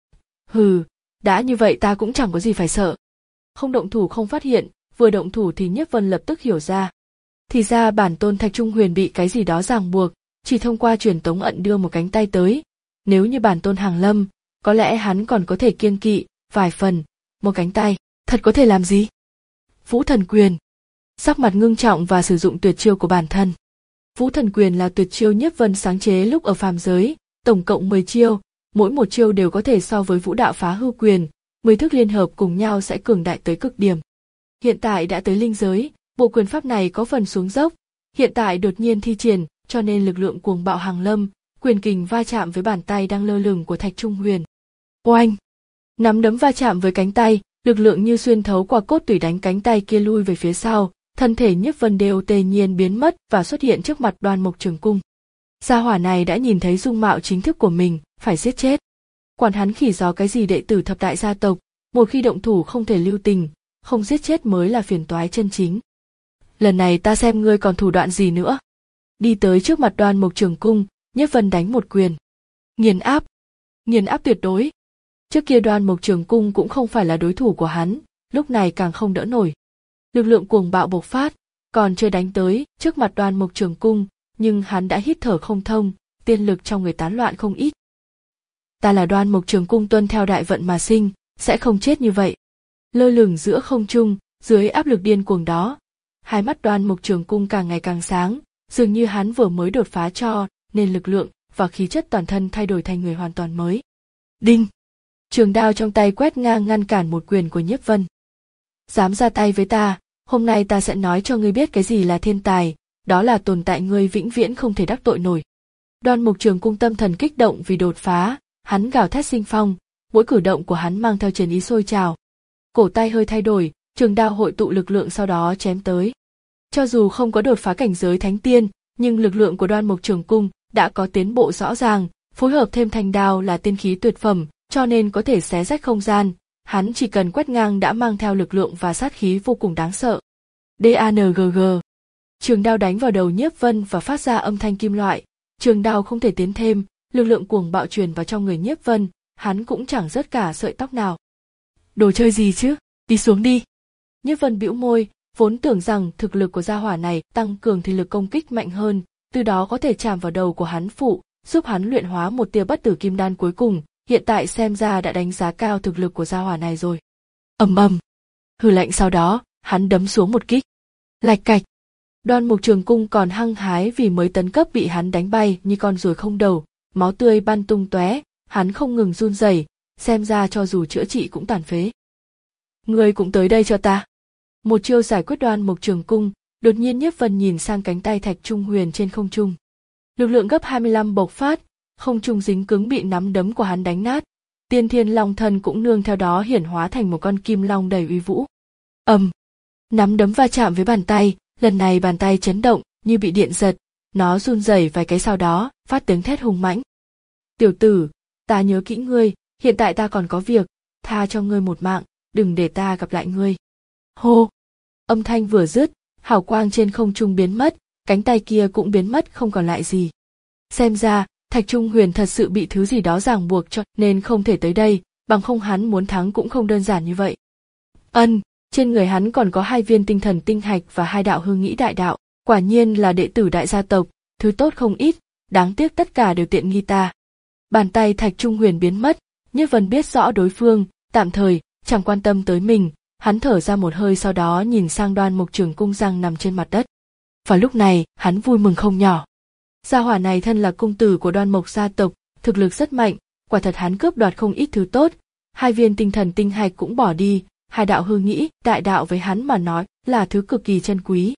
Hừ, đã như vậy ta cũng chẳng có gì phải sợ. Không động thủ không phát hiện, vừa động thủ thì Nhiếp Vân lập tức hiểu ra. Thì ra bản tôn Thạch Trung Huyền bị cái gì đó ràng buộc, chỉ thông qua truyền tống ận đưa một cánh tay tới. Nếu như bản tôn hàng lâm, có lẽ hắn còn có thể kiêng kỵ vài phần, một cánh tay, thật có thể làm gì? Vũ Thần Quyền. Sắc mặt ngưng trọng và sử dụng tuyệt chiêu của bản thân. Vũ Thần Quyền là tuyệt chiêu Nhiếp Vân sáng chế lúc ở phàm giới, tổng cộng mười chiêu, mỗi một chiêu đều có thể so với Vũ Đạo Phá Hư Quyền, mười thức liên hợp cùng nhau sẽ cường đại tới cực điểm. Hiện tại đã tới linh giới, bộ quyền pháp này có phần xuống dốc, hiện tại đột nhiên thi triển, cho nên lực lượng cuồng bạo hàng lâm, quyền kình va chạm với bàn tay đang lơ lửng của Thạch Trung Huyền. Oanh! Nắm đấm va chạm với cánh tay, lực lượng như xuyên thấu qua cốt tủy đánh cánh tay kia lui về phía sau, thân thể Nhiếp Vân đều tề nhiên biến mất và xuất hiện trước mặt Đoan Mộc Trường Cung. Gia hỏa này đã nhìn thấy dung mạo chính thức của mình, phải giết chết. Quản hắn khỉ gió cái gì đệ tử thập đại gia tộc, một khi động thủ không thể lưu tình, không giết chết mới là phiền toái chân chính. Lần này ta xem ngươi còn thủ đoạn gì nữa. Đi tới trước mặt Đoan Mộc Trường Cung, Nhiếp Vân đánh một quyền. Nghiền áp. Nghiền áp tuyệt đối. Trước kia Đoan Mộc Trường Cung cũng không phải là đối thủ của hắn, lúc này càng không đỡ nổi. Lực lượng cuồng bạo bộc phát, còn chưa đánh tới trước mặt Đoan Mộc Trường Cung, nhưng hắn đã hít thở không thông, tiên lực trong người tán loạn không ít. Ta là Đoan Mộc Trường Cung tuân theo đại vận mà sinh, sẽ không chết như vậy. Lơ lửng giữa không trung, dưới áp lực điên cuồng đó, hai mắt Đoan Mộc Trường Cung càng ngày càng sáng, dường như hắn vừa mới đột phá cho nên lực lượng và khí chất toàn thân thay đổi thành người hoàn toàn mới. Đinh! Trường đao trong tay quét ngang ngăn cản một quyền của Nhiếp Vân. Dám ra tay với ta, hôm nay ta sẽ nói cho ngươi biết cái gì là thiên tài, đó là tồn tại ngươi vĩnh viễn không thể đắc tội nổi. Đoan Mộc Trường Cung tâm thần kích động vì đột phá, hắn gào thét sinh phong, mỗi cử động của hắn mang theo chiến ý sôi trào. Cổ tay hơi thay đổi, trường đao hội tụ lực lượng sau đó chém tới. Cho dù không có đột phá cảnh giới thánh tiên, nhưng lực lượng của Đoan Mộc Trường Cung đã có tiến bộ rõ ràng, phối hợp thêm thanh đao là tiên khí tuyệt phẩm, cho nên có thể xé rách không gian, hắn chỉ cần quét ngang đã mang theo lực lượng và sát khí vô cùng đáng sợ. đang. Trường đao đánh vào đầu Nhiếp Vân và phát ra âm thanh kim loại, trường đao không thể tiến thêm, lực lượng cuồng bạo truyền vào trong người Nhiếp Vân, hắn cũng chẳng rớt cả sợi tóc nào. Đồ chơi gì chứ, đi xuống đi. Nhiếp Vân bĩu môi, vốn tưởng rằng thực lực của gia hỏa này tăng cường thì lực công kích mạnh hơn, từ đó có thể chạm vào đầu của hắn phụ, giúp hắn luyện hóa một tia bất tử kim đan cuối cùng, hiện tại xem ra đã đánh giá cao thực lực của gia hỏa này rồi. Ầm ầm. Hừ lạnh sau đó, hắn đấm xuống một kích. Lạch cạch. Đoan Mục Trường Cung còn hăng hái vì mới tấn cấp bị hắn đánh bay như con ruồi không đầu, máu tươi bắn tung tóe, hắn không ngừng run rẩy, xem ra cho dù chữa trị cũng tàn phế. Ngươi cũng tới đây cho ta. Một chiêu giải quyết Đoan Mục Trường Cung, đột nhiên Nhiếp Vân nhìn sang cánh tay Thạch Trung Huyền trên không trung. Lực lượng gấp hai mươi lăm bộc phát, không trung dính cứng bị nắm đấm của hắn đánh nát. Tiên Thiên Long Thân cũng nương theo đó hiển hóa thành một con kim long đầy uy vũ. Ầm, nắm đấm va chạm với bàn tay, lần này bàn tay chấn động như bị điện giật, nó run rẩy vài cái sau đó phát tiếng thét hung mãnh. Tiểu tử, ta nhớ kỹ ngươi, hiện tại ta còn có việc, tha cho ngươi một mạng, đừng để ta gặp lại ngươi. Hô, âm thanh vừa dứt, hào quang trên không trung biến mất, cánh tay kia cũng biến mất không còn lại gì. Xem ra Thạch Trung Huyền thật sự bị thứ gì đó ràng buộc cho nên không thể tới đây, bằng không hắn muốn thắng cũng không đơn giản như vậy. Ân, trên người hắn còn có hai viên tinh thần tinh hạch và hai đạo hư nghĩ đại đạo, quả nhiên là đệ tử đại gia tộc, thứ tốt không ít, đáng tiếc tất cả đều tiện nghi ta. Bàn tay Thạch Trung Huyền biến mất, Nhiếp Vân biết rõ đối phương, tạm thời, chẳng quan tâm tới mình, hắn thở ra một hơi sau đó nhìn sang Đoan Mục Trường Cung đang nằm trên mặt đất. Và lúc này, hắn vui mừng không nhỏ. Gia hỏa này thân là cung tử của Đoan Mục gia tộc, thực lực rất mạnh, quả thật hắn cướp đoạt không ít thứ tốt, hai viên tinh thần tinh hạch cũng bỏ đi, hai đạo hư nghĩ, đại đạo với hắn mà nói là thứ cực kỳ chân quý.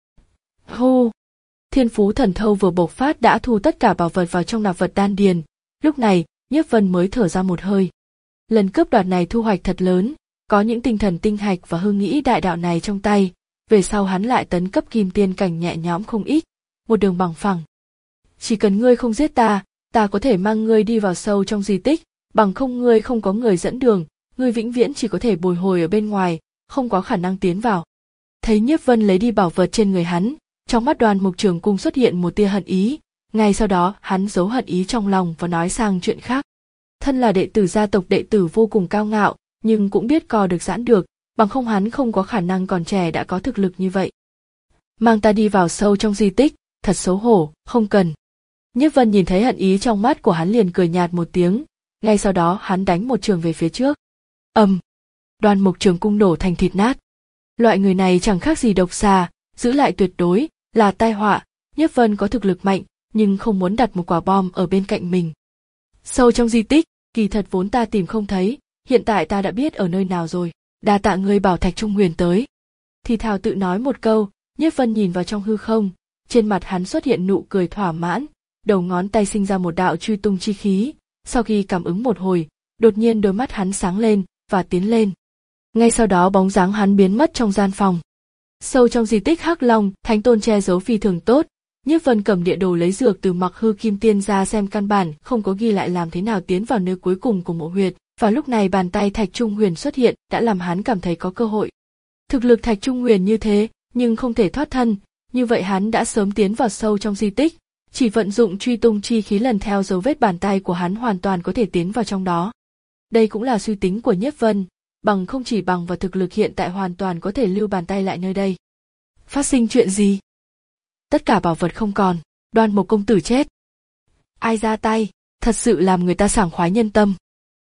Hô! Thiên phú thần thâu vừa bộc phát đã thu tất cả bảo vật vào trong nạp vật đan điền, lúc này, Nhiếp Vân mới thở ra một hơi. Lần cướp đoạt này thu hoạch thật lớn, có những tinh thần tinh hạch và hư nghĩ đại đạo này trong tay, về sau hắn lại tấn cấp kim tiên cảnh nhẹ nhõm không ít, một đường bằng phẳng. Chỉ cần ngươi không giết ta, ta có thể mang ngươi đi vào sâu trong di tích, bằng không ngươi không có người dẫn đường, ngươi vĩnh viễn chỉ có thể bồi hồi ở bên ngoài, không có khả năng tiến vào. Thấy Nhiếp Vân lấy đi bảo vật trên người hắn, trong mắt Đoan Mục Trường Cung xuất hiện một tia hận ý, ngay sau đó hắn giấu hận ý trong lòng và nói sang chuyện khác. Thân là đệ tử gia tộc đệ tử vô cùng cao ngạo, nhưng cũng biết co được giãn được, bằng không hắn không có khả năng còn trẻ đã có thực lực như vậy. Mang ta đi vào sâu trong di tích, thật xấu hổ, không cần. Nhiếp Vân nhìn thấy hận ý trong mắt của hắn liền cười nhạt một tiếng, ngay sau đó hắn đánh một trường về phía trước. Ầm, um, Đoan Mục Trường Cung nổ thành thịt nát. Loại người này chẳng khác gì độc xà, giữ lại tuyệt đối là tai họa. Nhiếp Vân có thực lực mạnh, nhưng không muốn đặt một quả bom ở bên cạnh mình. Sâu trong di tích, kỳ thật vốn ta tìm không thấy, hiện tại ta đã biết ở nơi nào rồi. Đa tạ ngươi bảo Thạch Trung Huyền tới. Thì thào tự nói một câu, Nhiếp Vân nhìn vào trong hư không, trên mặt hắn xuất hiện nụ cười thỏa mãn, đầu ngón tay sinh ra một đạo truy tung chi khí, sau khi cảm ứng một hồi, đột nhiên đôi mắt hắn sáng lên và tiến lên. Ngay sau đó bóng dáng hắn biến mất trong gian phòng. Sâu trong di tích Hắc Long, Thánh Tôn che giấu phi thường tốt, Nhiếp Vân cầm địa đồ lấy dược từ Mặc Hư Kim Tiên ra xem căn bản không có ghi lại làm thế nào tiến vào nơi cuối cùng của mộ huyệt, và lúc này bàn tay Thạch Trung Huyền xuất hiện đã làm hắn cảm thấy có cơ hội. Thực lực Thạch Trung Huyền như thế, nhưng không thể thoát thân, như vậy hắn đã sớm tiến vào sâu trong di tích, chỉ vận dụng truy tung chi khí lần theo dấu vết bàn tay của hắn hoàn toàn có thể tiến vào trong đó. Đây cũng là suy tính của Nhiếp Vân, bằng không chỉ bằng vào thực lực hiện tại hoàn toàn có thể lưu bàn tay lại nơi đây. Phát sinh chuyện gì? Tất cả bảo vật không còn, Đoan Mục công tử chết. Ai ra tay, thật sự làm người ta sảng khoái nhân tâm.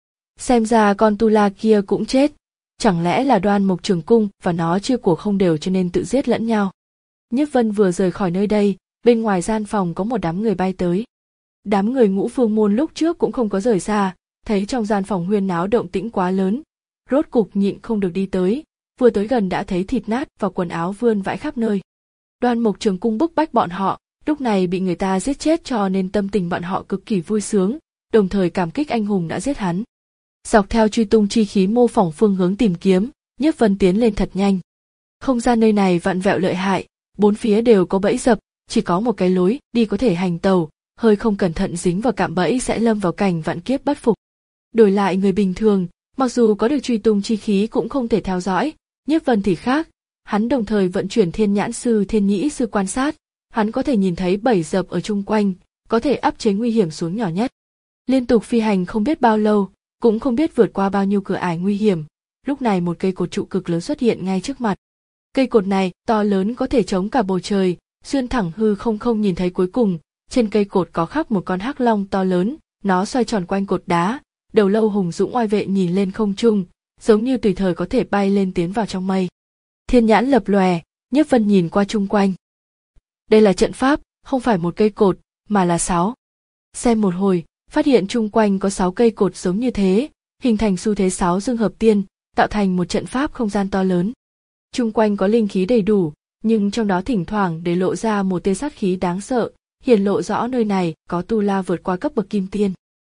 Xem ra con tu la kia cũng chết, chẳng lẽ là Đoan Mục Trường Cung và nó chia của không đều cho nên tự giết lẫn nhau. Nhiếp Vân vừa rời khỏi nơi đây, bên ngoài gian phòng có một đám người bay tới. Đám người Ngũ Phương Môn lúc trước cũng không có rời xa, thấy trong gian phòng huyên náo động tĩnh quá lớn, rốt cục nhịn không được đi tới, vừa tới gần đã thấy thịt nát và quần áo vươn vãi khắp nơi. Đoan Mục Trường Cung bức bách bọn họ, lúc này bị người ta giết chết cho nên tâm tình bọn họ cực kỳ vui sướng, đồng thời cảm kích anh hùng đã giết hắn. Dọc theo truy tung chi khí mô phỏng phương hướng tìm kiếm, Nhiếp Vân tiến lên thật nhanh. Không gian nơi này vặn vẹo lợi hại, bốn phía đều có bẫy dập, chỉ có một cái lối đi có thể hành tàu, hơi không cẩn thận dính vào cạm bẫy sẽ lâm vào cảnh vạn kiếp bất phục. Đổi lại người bình thường, mặc dù có được truy tung chi khí cũng không thể theo dõi, Nhiếp Vân thì khác, hắn đồng thời vận chuyển Thiên Nhãn Sư Thiên Nhĩ Sư quan sát, hắn có thể nhìn thấy bẫy dập ở chung quanh, có thể áp chế nguy hiểm xuống nhỏ nhất. Liên tục phi hành không biết bao lâu, cũng không biết vượt qua bao nhiêu cửa ải nguy hiểm, lúc này một cây cột trụ cực lớn xuất hiện ngay trước mặt. Cây cột này to lớn có thể chống cả bầu trời, xuyên thẳng hư không không nhìn thấy cuối cùng, trên cây cột có khắc một con hắc long to lớn, nó xoay tròn quanh cột đá, đầu lâu hùng dũng oai vệ nhìn lên không trung, giống như tùy thời có thể bay lên tiến vào trong mây. Thiên nhãn lập lòe, Nhiếp Vân nhìn qua chung quanh. Đây là trận pháp, không phải một cây cột, mà là sáu. Xem một hồi, phát hiện chung quanh có sáu cây cột giống như thế, hình thành xu thế sáu dương hợp tiên, tạo thành một trận pháp không gian to lớn. Chung quanh có linh khí đầy đủ, nhưng trong đó thỉnh thoảng để lộ ra một tia sát khí đáng sợ, hiển lộ rõ nơi này có tu la vượt qua cấp bậc kim tiên.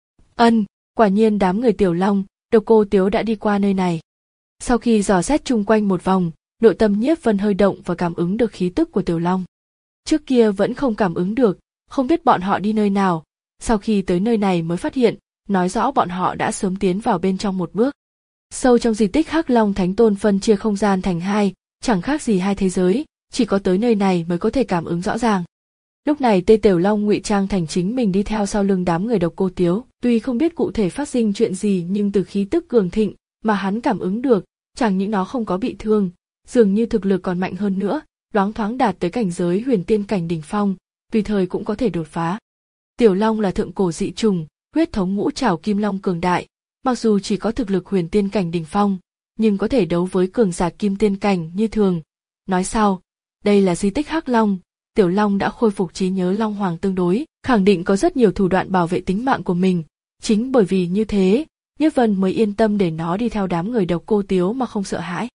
Ân, quả nhiên đám người Tiểu Long, Độc Cô Tiếu đã đi qua nơi này. Sau khi dò xét chung quanh một vòng, nội tâm Nhiếp Vân hơi động và cảm ứng được khí tức của Tiểu Long. Trước kia vẫn không cảm ứng được, không biết bọn họ đi nơi nào, sau khi tới nơi này mới phát hiện, nói rõ bọn họ đã sớm tiến vào bên trong một bước. Sâu trong di tích Hắc Long Thánh Tôn phân chia không gian thành hai, chẳng khác gì hai thế giới, chỉ có tới nơi này mới có thể cảm ứng rõ ràng. Lúc này Tây Tiểu Long ngụy trang thành chính mình đi theo sau lưng đám người Độc Cô Tiếu, tuy không biết cụ thể phát sinh chuyện gì nhưng từ khí tức cường thịnh mà hắn cảm ứng được, chẳng những nó không có bị thương, dường như thực lực còn mạnh hơn nữa, loáng thoáng đạt tới cảnh giới huyền tiên cảnh đỉnh phong, tùy thời cũng có thể đột phá. Tiểu Long là thượng cổ dị trùng, huyết thống ngũ trảo kim long cường đại, mặc dù chỉ có thực lực huyền tiên cảnh đỉnh phong, nhưng có thể đấu với cường giả kim tiên cảnh như thường. Nói sau, đây là di tích Hắc Long, Tiểu Long đã khôi phục trí nhớ Long Hoàng tương đối, khẳng định có rất nhiều thủ đoạn bảo vệ tính mạng của mình, chính bởi vì như thế, Nhiếp Vân mới yên tâm để nó đi theo đám người Độc Cô Tiếu mà không sợ hãi.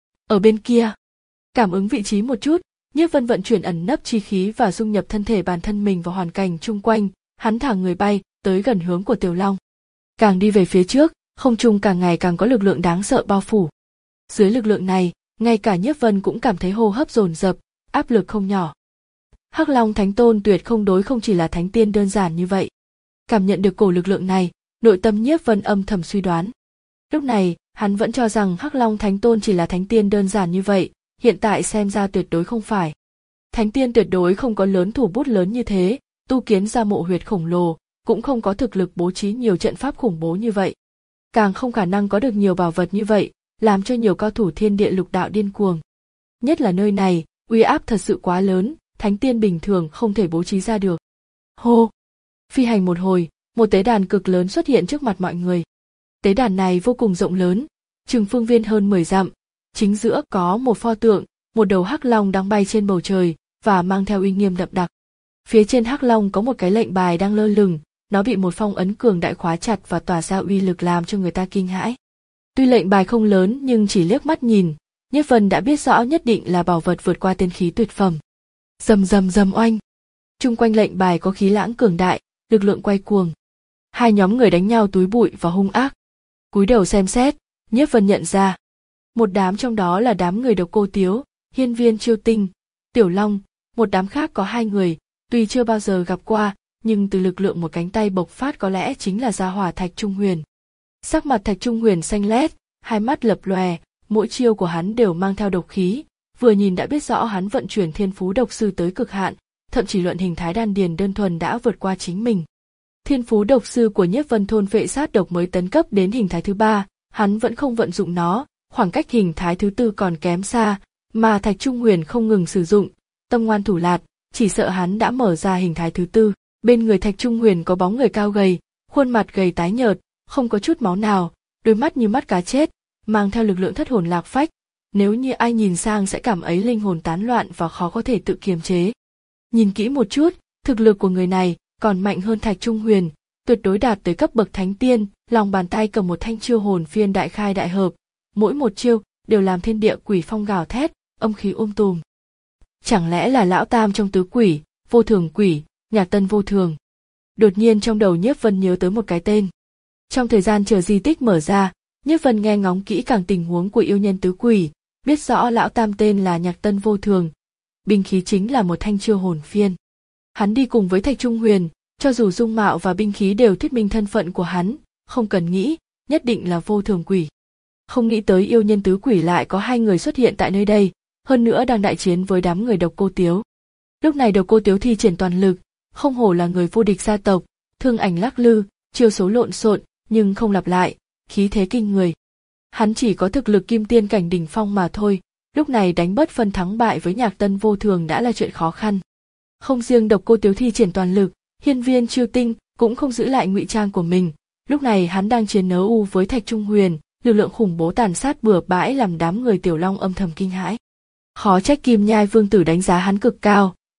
Ở bên kia, cảm ứng vị trí một chút, Nhiếp Vân vận chuyển ẩn nấp chi khí và dung nhập thân thể bản thân mình vào hoàn cảnh chung quanh, hắn thả người bay tới gần hướng của Tiểu Long. Càng đi về phía trước, không trung càng ngày càng có lực lượng đáng sợ bao phủ. Dưới lực lượng này, ngay cả Nhiếp Vân cũng cảm thấy hô hấp dồn dập, áp lực không nhỏ. Hắc Long Thánh Tôn tuyệt không đối không chỉ là thánh tiên đơn giản như vậy. Cảm nhận được cổ lực lượng này, nội tâm Nhiếp Vân âm thầm suy đoán. Lúc này, hắn vẫn cho rằng Hắc Long Thánh Tôn chỉ là thánh tiên đơn giản như vậy, hiện tại xem ra tuyệt đối không phải. Thánh tiên tuyệt đối không có lớn thủ bút lớn như thế, tu kiến ra mộ huyệt khổng lồ, cũng không có thực lực bố trí nhiều trận pháp khủng bố như vậy. Càng không khả năng có được nhiều bảo vật như vậy, làm cho nhiều cao thủ thiên địa lục đạo điên cuồng. Nhất là nơi này, uy áp thật sự quá lớn, thánh tiên bình thường không thể bố trí ra được. Hô! Phi hành một hồi, một tế đàn cực lớn xuất hiện trước mặt mọi người. Tế đàn này vô cùng rộng lớn, chừng phương viên hơn mười dặm, chính giữa có một pho tượng, một đầu hắc long đang bay trên bầu trời và mang theo uy nghiêm đậm đặc. Phía trên hắc long có một cái lệnh bài đang lơ lửng, nó bị một phong ấn cường đại khóa chặt và tỏa ra uy lực làm cho người ta kinh hãi. Tuy lệnh bài không lớn nhưng chỉ liếc mắt nhìn, Nhiếp Vân đã biết rõ nhất định là bảo vật vượt qua tiên khí tuyệt phẩm. Rầm rầm rầm oanh. Chung quanh lệnh bài có khí lãng cường đại, lực lượng quay cuồng. Hai nhóm người đánh nhau túi bụi và hung ác. Cúi đầu xem xét, Nhiếp Vân nhận ra. Một đám trong đó là đám người Độc Cô Tiếu, Hiên Viên Chiêu Tinh, Tiểu Long, một đám khác có hai người, tuy chưa bao giờ gặp qua, nhưng từ lực lượng một cánh tay bộc phát có lẽ chính là gia hỏa Thạch Trung Huyền. Sắc mặt Thạch Trung Huyền xanh lét, hai mắt lập lòe, mỗi chiêu của hắn đều mang theo độc khí, vừa nhìn đã biết rõ hắn vận chuyển thiên phú độc sư tới cực hạn, thậm chí luận hình thái đan điền đơn thuần đã vượt qua chính mình. Thiên phú độc sư của Nhiếp Vân thôn phệ sát độc mới tấn cấp đến hình thái thứ ba, hắn vẫn không vận dụng nó, khoảng cách hình thái thứ tư còn kém xa, mà Thạch Trung Huyền không ngừng sử dụng, tâm ngoan thủ lạt, chỉ sợ hắn đã mở ra hình thái thứ tư. Bên người Thạch Trung Huyền có bóng người cao gầy, khuôn mặt gầy tái nhợt, không có chút máu nào, đôi mắt như mắt cá chết, mang theo lực lượng thất hồn lạc phách, nếu như ai nhìn sang sẽ cảm ấy linh hồn tán loạn và khó có thể tự kiềm chế. Nhìn kỹ một chút, thực lực của người này còn mạnh hơn Thạch Trung Huyền, tuyệt đối đạt tới cấp bậc thánh tiên, lòng bàn tay cầm một thanh chiêu hồn phiên đại khai đại hợp, mỗi một chiêu đều làm thiên địa quỷ phong gào thét, âm khí um tùm. Chẳng lẽ là lão tam trong tứ quỷ, Vô Thường Quỷ, Nhạc Tân Vô Thường? Đột nhiên trong đầu Nhiếp Vân nhớ tới một cái tên. Trong thời gian chờ di tích mở ra, Nhiếp Vân nghe ngóng kỹ càng tình huống của yêu nhân tứ quỷ, biết rõ lão tam tên là Nhạc Tân Vô Thường, binh khí chính là một thanh chiêu hồn phiên. Hắn đi cùng với Thạch Trung Huyền, cho dù dung mạo và binh khí đều thuyết minh thân phận của hắn, không cần nghĩ, nhất định là Vô Thường Quỷ. Không nghĩ tới yêu nhân tứ quỷ lại có hai người xuất hiện tại nơi đây, hơn nữa đang đại chiến với đám người Độc Cô Tiếu. Lúc này Độc Cô Tiếu thi triển toàn lực, không hổ là người vô địch gia tộc, thương ảnh lắc lư, chiêu số lộn xộn nhưng không lặp lại, khí thế kinh người. Hắn chỉ có thực lực kim tiên cảnh đỉnh phong mà thôi, lúc này đánh bất phân thắng bại với Nhạc Tân Vô Thường đã là chuyện khó khăn. Không riêng Độc Cô Tiếu thi triển toàn lực, Hiên Viên Chiêu Tinh cũng không giữ lại ngụy trang của mình, lúc này hắn đang chiến nớ u với Thạch Trung Huyền, lực lượng khủng bố tàn sát bừa bãi làm đám người Tiểu Long âm thầm kinh hãi. Khó trách Kim Nhai Vương tử đánh giá hắn cực cao,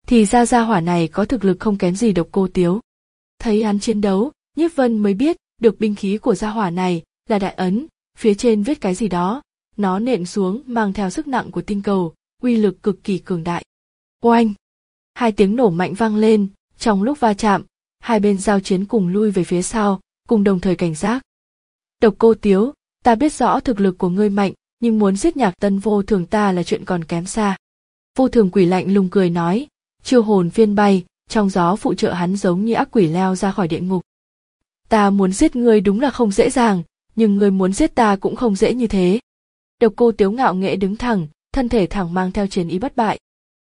thì ra gia hỏa này có thực lực không kém gì Độc Cô Tiếu. Thấy hắn chiến đấu, Nhiếp Vân mới biết được binh khí của gia hỏa này là đại ấn, phía trên viết cái gì đó, nó nện xuống mang theo sức nặng của tinh cầu, uy lực cực kỳ cường đại. Oanh! Hai tiếng nổ mạnh vang lên, trong lúc va chạm, hai bên giao chiến cùng lui về phía sau, cùng đồng thời cảnh giác. Độc Cô Tiếu, ta biết rõ thực lực của ngươi mạnh, nhưng muốn giết Nhạc Tân Vô Thường ta là chuyện còn kém xa. Vô Thường quỷ lạnh lùng cười nói, chiêu hồn phiên bay, trong gió phụ trợ hắn giống như ác quỷ leo ra khỏi địa ngục. Ta muốn giết ngươi đúng là không dễ dàng, nhưng ngươi muốn giết ta cũng không dễ như thế. Độc Cô Tiếu ngạo nghễ đứng thẳng, thân thể thẳng mang theo chiến ý bất bại.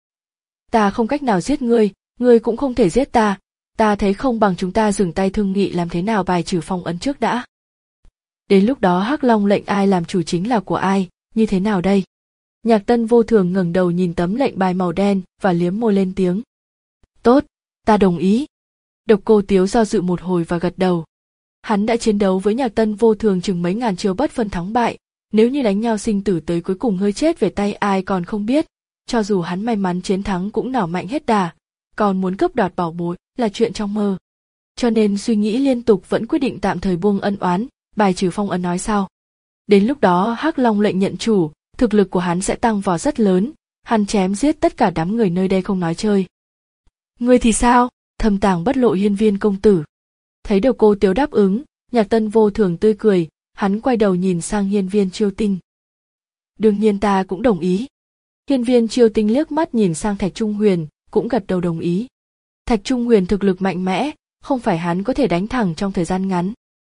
Ta không cách nào giết ngươi, ngươi cũng không thể giết ta, ta thấy không bằng chúng ta dừng tay thương nghị làm thế nào bài trừ phong ấn trước đã. Đến lúc đó Hắc Long lệnh ai làm chủ chính là của ai, như thế nào đây? Nhạc Tân Vô Thường ngẩng đầu nhìn tấm lệnh bài màu đen và liếm môi lên tiếng. Tốt, ta đồng ý. Độc Cô Tiếu do dự một hồi và gật đầu. Hắn đã chiến đấu với Nhạc Tân Vô Thường chừng mấy ngàn chiêu bất phân thắng bại, nếu như đánh nhau sinh tử tới cuối cùng hơi chết về tay ai còn không biết, cho dù hắn may mắn chiến thắng cũng nỏ mạnh hết đà, còn muốn cướp đoạt bảo bối là chuyện trong mơ. Cho nên suy nghĩ liên tục vẫn quyết định tạm thời buông ân oán, bài trừ phong ấn nói sau. Đến lúc đó Hắc Long lệnh nhận chủ, thực lực của hắn sẽ tăng vọt rất lớn, hắn chém giết tất cả đám người nơi đây không nói chơi. Ngươi thì sao? Thâm tàng bất lộ Hiên Viên công tử. Thấy Độc Cô Tiếu đáp ứng, Nhạc Tân Vô Thường tươi cười, hắn quay đầu nhìn sang Hiên Viên Chiêu Tinh. Đương nhiên ta cũng đồng ý. Hiên Viên Chiêu Tinh liếc mắt nhìn sang Thạch Trung Huyền, cũng gật đầu đồng ý. Thạch Trung Huyền thực lực mạnh mẽ, không phải hắn có thể đánh thẳng trong thời gian ngắn.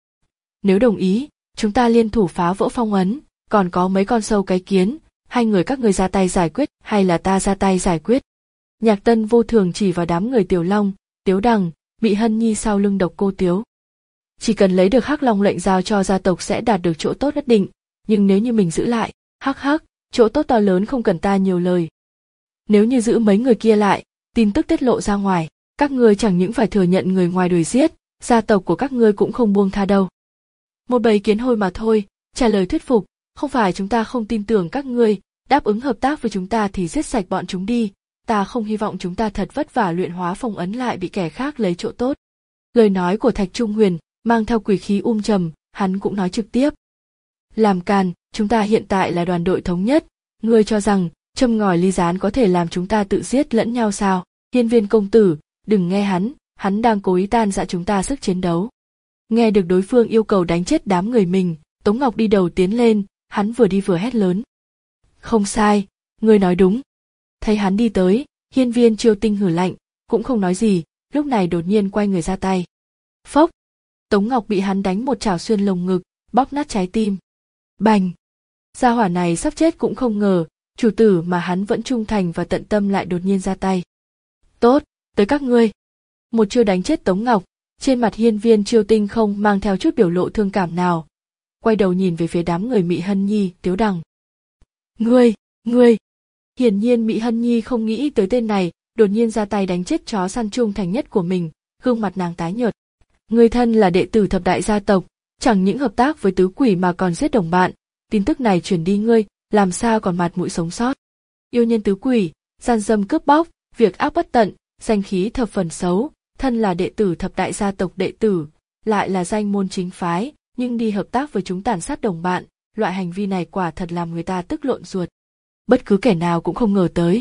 Nếu đồng ý, chúng ta liên thủ phá vỡ phong ấn, còn có mấy con sâu cái kiến, hai người các ngươi ra tay giải quyết hay là ta ra tay giải quyết? Nhạc Tân Vô Thường chỉ vào đám người Tiểu Long, Tiếu Đằng, Mị Hân Nhi sau lưng Độc Cô Tiếu. Chỉ cần lấy được Hắc Long lệnh giao cho gia tộc sẽ đạt được chỗ tốt nhất định, nhưng nếu như mình giữ lại, hắc hắc, chỗ tốt to lớn không cần ta nhiều lời. Nếu như giữ mấy người kia lại, tin tức tiết lộ ra ngoài, các ngươi chẳng những phải thừa nhận người ngoài đuổi giết, gia tộc của các ngươi cũng không buông tha đâu. Một bầy kiến hôi mà thôi, trả lời thuyết phục, không phải chúng ta không tin tưởng các ngươi, đáp ứng hợp tác với chúng ta thì giết sạch bọn chúng đi, ta không hy vọng chúng ta thật vất vả luyện hóa phong ấn lại bị kẻ khác lấy chỗ tốt. Lời nói của Thạch Trung Huyền mang theo quỷ khí um trầm, hắn cũng nói trực tiếp. Làm càn, chúng ta hiện tại là đoàn đội thống nhất, ngươi cho rằng châm ngòi ly gián có thể làm chúng ta tự giết lẫn nhau sao? Hiên Viên công tử, đừng nghe hắn, hắn đang cố ý tan rã chúng ta sức chiến đấu. Nghe được đối phương yêu cầu đánh chết đám người mình, Tống Ngọc đi đầu tiến lên, hắn vừa đi vừa hét lớn. Không sai, ngươi nói đúng. Thấy hắn đi tới, Hiên Viên Chiêu Tinh hử lạnh, cũng không nói gì, lúc này đột nhiên quay người ra tay. Phốc! Tống Ngọc bị hắn đánh một chảo xuyên lồng ngực, bóp nát trái tim. Bành! Gia hỏa này sắp chết cũng không ngờ, chủ tử mà hắn vẫn trung thành và tận tâm lại đột nhiên ra tay. Tốt, tới các ngươi. Một chiêu đánh chết Tống Ngọc, trên mặt Hiên Viên Chiêu Tinh không mang theo chút biểu lộ thương cảm nào. Quay đầu nhìn về phía đám người Mị Hân Nhi, Tiếu Đằng. Ngươi, ngươi! Hiển nhiên Mị Hân Nhi không nghĩ tới tên này, đột nhiên ra tay đánh chết chó săn trung thành nhất của mình, gương mặt nàng tái nhợt. Người thân là đệ tử thập đại gia tộc, chẳng những hợp tác với tứ quỷ mà còn giết đồng bạn, tin tức này truyền đi ngươi, làm sao còn mặt mũi sống sót. Yêu nhân tứ quỷ, gian dâm cướp bóc, việc ác bất tận, danh khí thập phần xấu, thân là đệ tử thập đại gia tộc đệ tử, lại là danh môn chính phái, nhưng đi hợp tác với chúng tàn sát đồng bạn, loại hành vi này quả thật làm người ta tức lộn ruột. Bất cứ kẻ nào cũng không ngờ tới.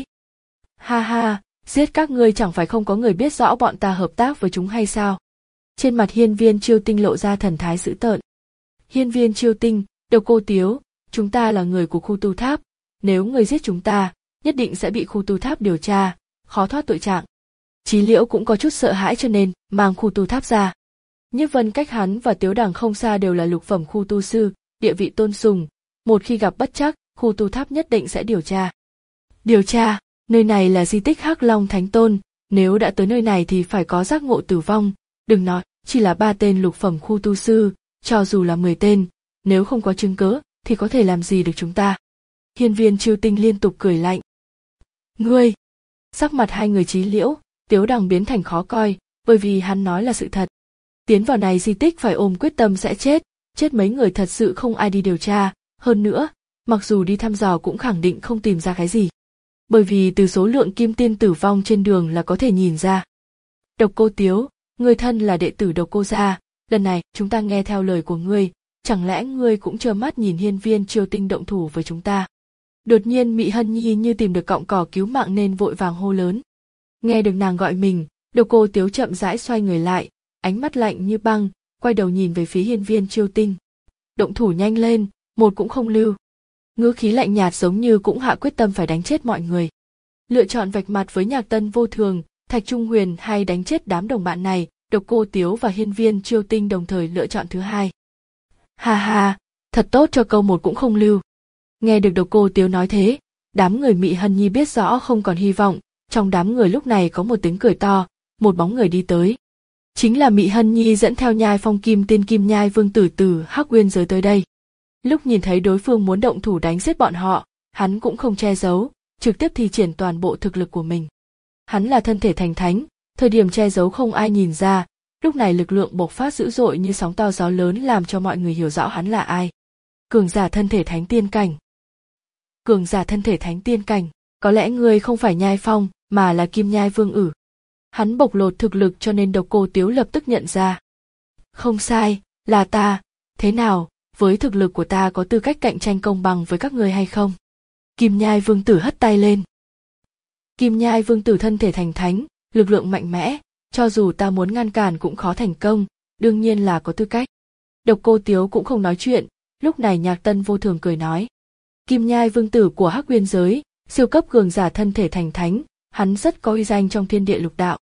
Ha ha, giết các ngươi chẳng phải không có người biết rõ bọn ta hợp tác với chúng hay sao? Trên mặt Hiên Viên Chiêu Tinh lộ ra thần thái dữ tợn. Hiên Viên Chiêu Tinh, Độc Cô Tiếu, chúng ta là người của khu tu tháp, nếu người giết chúng ta, nhất định sẽ bị khu tu tháp điều tra, khó thoát tội trạng. Chí Liễu cũng có chút sợ hãi cho nên mang khu tu tháp ra. Nhiếp Vân cách hắn và Tiếu Đằng không xa đều là lục phẩm khu tu sư, địa vị tôn sùng, một khi gặp bất trắc, khu tu tháp nhất định sẽ điều tra. Điều tra, nơi này là di tích Hắc Long Thánh Tôn, nếu đã tới nơi này thì phải có giác ngộ tử vong, đừng nói, chỉ là ba tên lục phẩm khu tu sư, cho dù là mười tên, nếu không có chứng cớ, thì có thể làm gì được chúng ta. Hiên Viên Chiêu Tinh liên tục cười lạnh. Ngươi! Sắc mặt hai người Chí Liễu, Tiếu Đằng biến thành khó coi, bởi vì hắn nói là sự thật. Tiến vào này di tích phải ôm quyết tâm sẽ chết, chết mấy người thật sự không ai đi điều tra, hơn nữa, mặc dù đi thăm dò cũng khẳng định không tìm ra cái gì. bởi vì từ số lượng kim tiên tử vong trên đường là có thể nhìn ra. Độc Cô Tiếu, người thân là đệ tử Độc Cô gia, lần này chúng ta nghe theo lời của ngươi, chẳng lẽ ngươi cũng trơ mắt nhìn Hiên Viên Chiêu Tinh động thủ với chúng ta? Đột nhiên Mị Hân Nhi như tìm được cọng cỏ cứu mạng nên vội vàng hô lớn. Nghe được nàng gọi mình, Độc Cô Tiếu chậm rãi xoay người lại, ánh mắt lạnh như băng, quay đầu nhìn về phía Hiên Viên Chiêu Tinh. Động thủ nhanh lên, một cũng không lưu. Ngữ khí lạnh nhạt giống như cũng hạ quyết tâm phải đánh chết mọi người. Lựa chọn vạch mặt với Nhạc Tân Vô Thường, Thạch Trung Huyền hay đánh chết đám đồng bạn này, Độc Cô Tiếu và Hiên Viên Chiêu Tinh đồng thời lựa chọn thứ hai. Ha ha, thật tốt cho câu một cũng không lưu. Nghe được Độc Cô Tiếu nói thế, đám người Mị Hân Nhi biết rõ không còn hy vọng, trong đám người lúc này có một tiếng cười to, một bóng người đi tới. Chính là Mị Hân Nhi dẫn theo Nhai Phong Kim Tiên Kim Nhai Vương Tử từ Hắc Nguyên giới tới đây. Lúc nhìn thấy đối phương muốn động thủ đánh giết bọn họ, hắn cũng không che giấu, trực tiếp thi triển toàn bộ thực lực của mình. Hắn là thân thể thành thánh, thời điểm che giấu không ai nhìn ra, lúc này lực lượng bộc phát dữ dội như sóng to gió lớn làm cho mọi người hiểu rõ hắn là ai. Cường giả thân thể thánh tiên cảnh. Cường giả thân thể thánh tiên cảnh, có lẽ ngươi không phải Nhai Phong, mà là Kim Nhai Vương ử. Hắn bộc lộ thực lực cho nên Độc Cô Tiếu lập tức nhận ra. Không sai, là ta, thế nào, với thực lực của ta có tư cách cạnh tranh công bằng với các ngươi hay không? Kim Nhai Vương tử hất tay lên. Kim Nhai Vương tử thân thể thành thánh, lực lượng mạnh mẽ, cho dù ta muốn ngăn cản cũng khó thành công, đương nhiên là có tư cách. Độc Cô Tiếu cũng không nói chuyện, lúc này Nhạc Tân Vô Thường cười nói. Kim Nhai Vương tử của Hắc Nguyên giới, siêu cấp cường giả thân thể thành thánh, hắn rất có uy danh trong thiên địa lục đạo.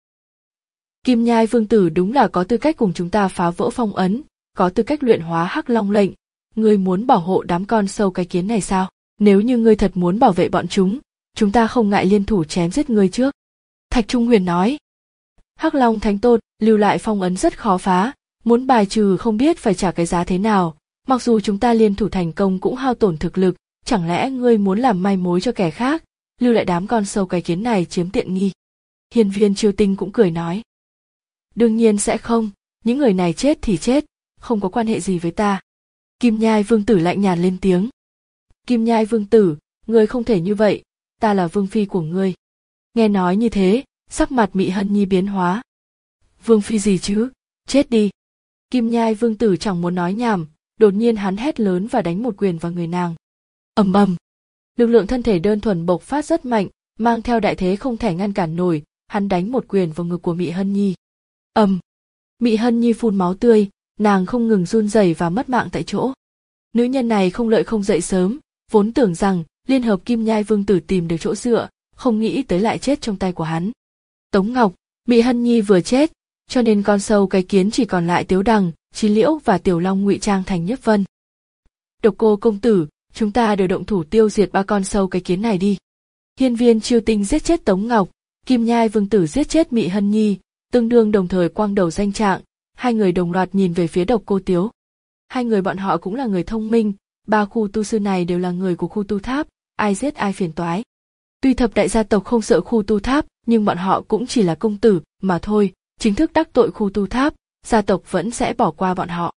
Kim Nhai Vương tử đúng là có tư cách cùng chúng ta phá vỡ phong ấn, có tư cách luyện hóa Hắc Long lệnh. Ngươi muốn bảo hộ đám con sâu cái kiến này sao? Nếu như ngươi thật muốn bảo vệ bọn chúng, chúng ta không ngại liên thủ chém giết ngươi trước. Thạch Trung Huyền nói. Hắc Long Thánh Tôn, lưu lại phong ấn rất khó phá, muốn bài trừ không biết phải trả cái giá thế nào, mặc dù chúng ta liên thủ thành công cũng hao tổn thực lực, chẳng lẽ ngươi muốn làm mai mối cho kẻ khác, lưu lại đám con sâu cái kiến này chiếm tiện nghi? Hiên Viên Chiêu Tinh cũng cười nói. Đương nhiên sẽ không, những người này chết thì chết, không có quan hệ gì với ta. Kim Nhai Vương tử lạnh nhạt lên tiếng. Kim Nhai Vương tử, ngươi không thể như vậy, ta là vương phi của ngươi. Nghe nói như thế, sắc mặt Mị Hân Nhi biến hóa. Vương phi gì chứ, chết đi. Kim Nhai Vương tử chẳng muốn nói nhảm, đột nhiên hắn hét lớn và đánh một quyền vào người nàng. Ầm ầm. Lực lượng thân thể đơn thuần bộc phát rất mạnh, mang theo đại thế không thể ngăn cản nổi, hắn đánh một quyền vào ngực của Mị Hân Nhi. Ầm. Mị Hân Nhi phun máu tươi, nàng không ngừng run rẩy và mất mạng tại chỗ. Nữ nhân này không lợi không dậy sớm, vốn tưởng rằng liên hợp Kim Nhai Vương tử tìm được chỗ dựa, không nghĩ tới lại chết trong tay của hắn. Tống Ngọc, Mị Hân Nhi vừa chết, cho nên con sâu cái kiến chỉ còn lại Tiếu Đằng, Chí Liễu và Tiểu Long ngụy trang thành Nhiếp Vân. Độc Cô công tử, chúng ta đều động thủ tiêu diệt ba con sâu cái kiến này đi. Hiên Viên Chiêu Tinh giết chết Tống Ngọc, Kim Nhai Vương tử giết chết Mị Hân Nhi, tương đương đồng thời quang đầu danh trạng, hai người đồng loạt nhìn về phía Độc Cô Tiếu. Hai người bọn họ cũng là người thông minh, ba khu tu sư này đều là người của khu tu tháp, ai giết ai phiền toái. Tuy thập đại gia tộc không sợ khu tu tháp, nhưng bọn họ cũng chỉ là công tử mà thôi, chính thức đắc tội khu tu tháp, gia tộc vẫn sẽ bỏ qua bọn họ.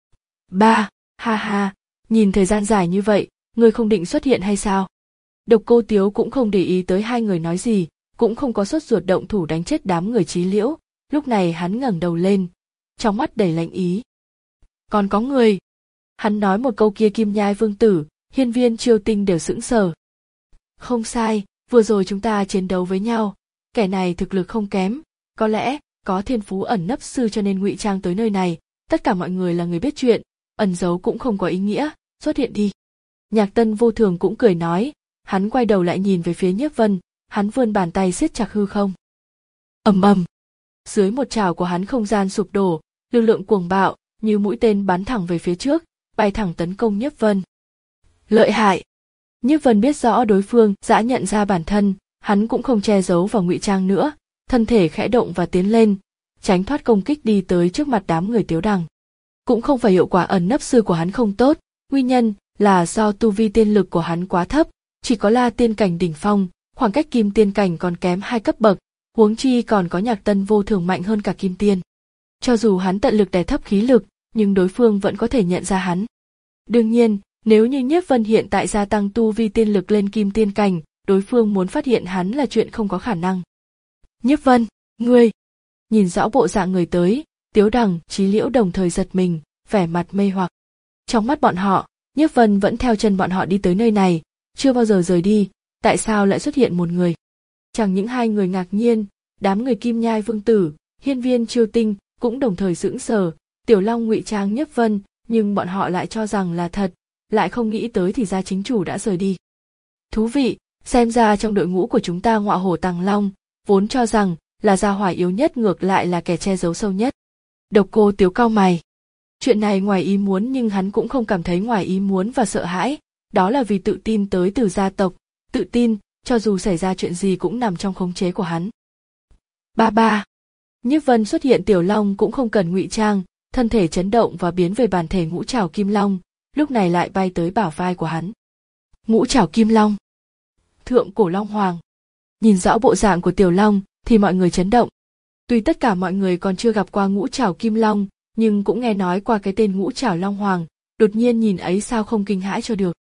Ba, ha ha, nhìn thời gian dài như vậy, ngươi không định xuất hiện hay sao? Độc Cô Tiếu cũng không để ý tới hai người nói gì, cũng không có sốt ruột động thủ đánh chết đám người Chí Liễu, lúc này hắn ngẩng đầu lên, trong mắt đầy lạnh ý. Còn có người. Hắn nói một câu kia Kim Nhai Vương tử, Hiên Viên Chiêu Tinh đều sững sờ. Không sai, vừa rồi chúng ta chiến đấu với nhau, kẻ này thực lực không kém, có lẽ có thiên phú ẩn nấp sư cho nên ngụy trang tới nơi này, tất cả mọi người là người biết chuyện, ẩn giấu cũng không có ý nghĩa, xuất hiện đi. Nhạc Tân Vô Thường cũng cười nói, hắn quay đầu lại nhìn về phía Nhiếp Vân, hắn vươn bàn tay siết chặt hư không. Ầm ầm. Dưới một trảo của hắn không gian sụp đổ, lực lượng cuồng bạo như mũi tên bắn thẳng về phía trước, bay thẳng tấn công Nhiếp Vân. Lợi hại. Nhiếp Vân biết rõ đối phương đã nhận ra bản thân, hắn cũng không che giấu và ngụy trang nữa, thân thể khẽ động và tiến lên, tránh thoát công kích đi tới trước mặt đám người Tiếu Đằng. Cũng không phải hiệu quả ẩn nấp sư của hắn không tốt, nguyên nhân là do tu vi tiên lực của hắn quá thấp, chỉ có La tiên cảnh đỉnh phong, khoảng cách Kim tiên cảnh còn kém hai cấp bậc, huống chi còn có Nhạc Tân Vô Thường mạnh hơn cả Kim tiên. Cho dù hắn tận lực đè thấp khí lực, nhưng đối phương vẫn có thể nhận ra hắn. Đương nhiên, nếu như Nhiếp Vân hiện tại gia tăng tu vi tiên lực lên Kim tiên cảnh, đối phương muốn phát hiện hắn là chuyện không có khả năng. Nhiếp Vân, ngươi! Nhìn rõ bộ dạng người tới, Tiếu Đằng, Chí Liễu đồng thời giật mình, vẻ mặt mê hoặc. Trong mắt bọn họ, Nhiếp Vân vẫn theo chân bọn họ đi tới nơi này, chưa bao giờ rời đi, tại sao lại xuất hiện một người? Chẳng những hai người ngạc nhiên, đám người Kim Nhai Vương Tử, Hiên Viên Chiêu Tinh cũng đồng thời sững sờ. Tiểu Long ngụy trang Nhiếp Vân, nhưng bọn họ lại cho rằng là thật, lại không nghĩ tới thì ra chính chủ đã rời đi. Thú vị, xem ra trong đội ngũ của chúng ta ngọa hổ tàng long, vốn cho rằng là gia hỏa yếu nhất ngược lại là kẻ che giấu sâu nhất. Độc Cô Tiếu cau mày. Chuyện này ngoài ý muốn nhưng hắn cũng không cảm thấy ngoài ý muốn và sợ hãi, đó là vì tự tin tới từ gia tộc, tự tin, cho dù xảy ra chuyện gì cũng nằm trong khống chế của hắn. Ba ba. Nhiếp Vân xuất hiện Tiểu Long cũng không cần ngụy trang, thân thể chấn động và biến về bản thể ngũ trảo kim long, lúc này lại bay tới bả vai của hắn. Ngũ trảo kim long. Thượng cổ long hoàng. Nhìn rõ bộ dạng của Tiểu Long thì mọi người chấn động. Tuy tất cả mọi người còn chưa gặp qua ngũ trảo kim long, nhưng cũng nghe nói qua cái tên ngũ trảo long hoàng, đột nhiên nhìn ấy sao không kinh hãi cho được.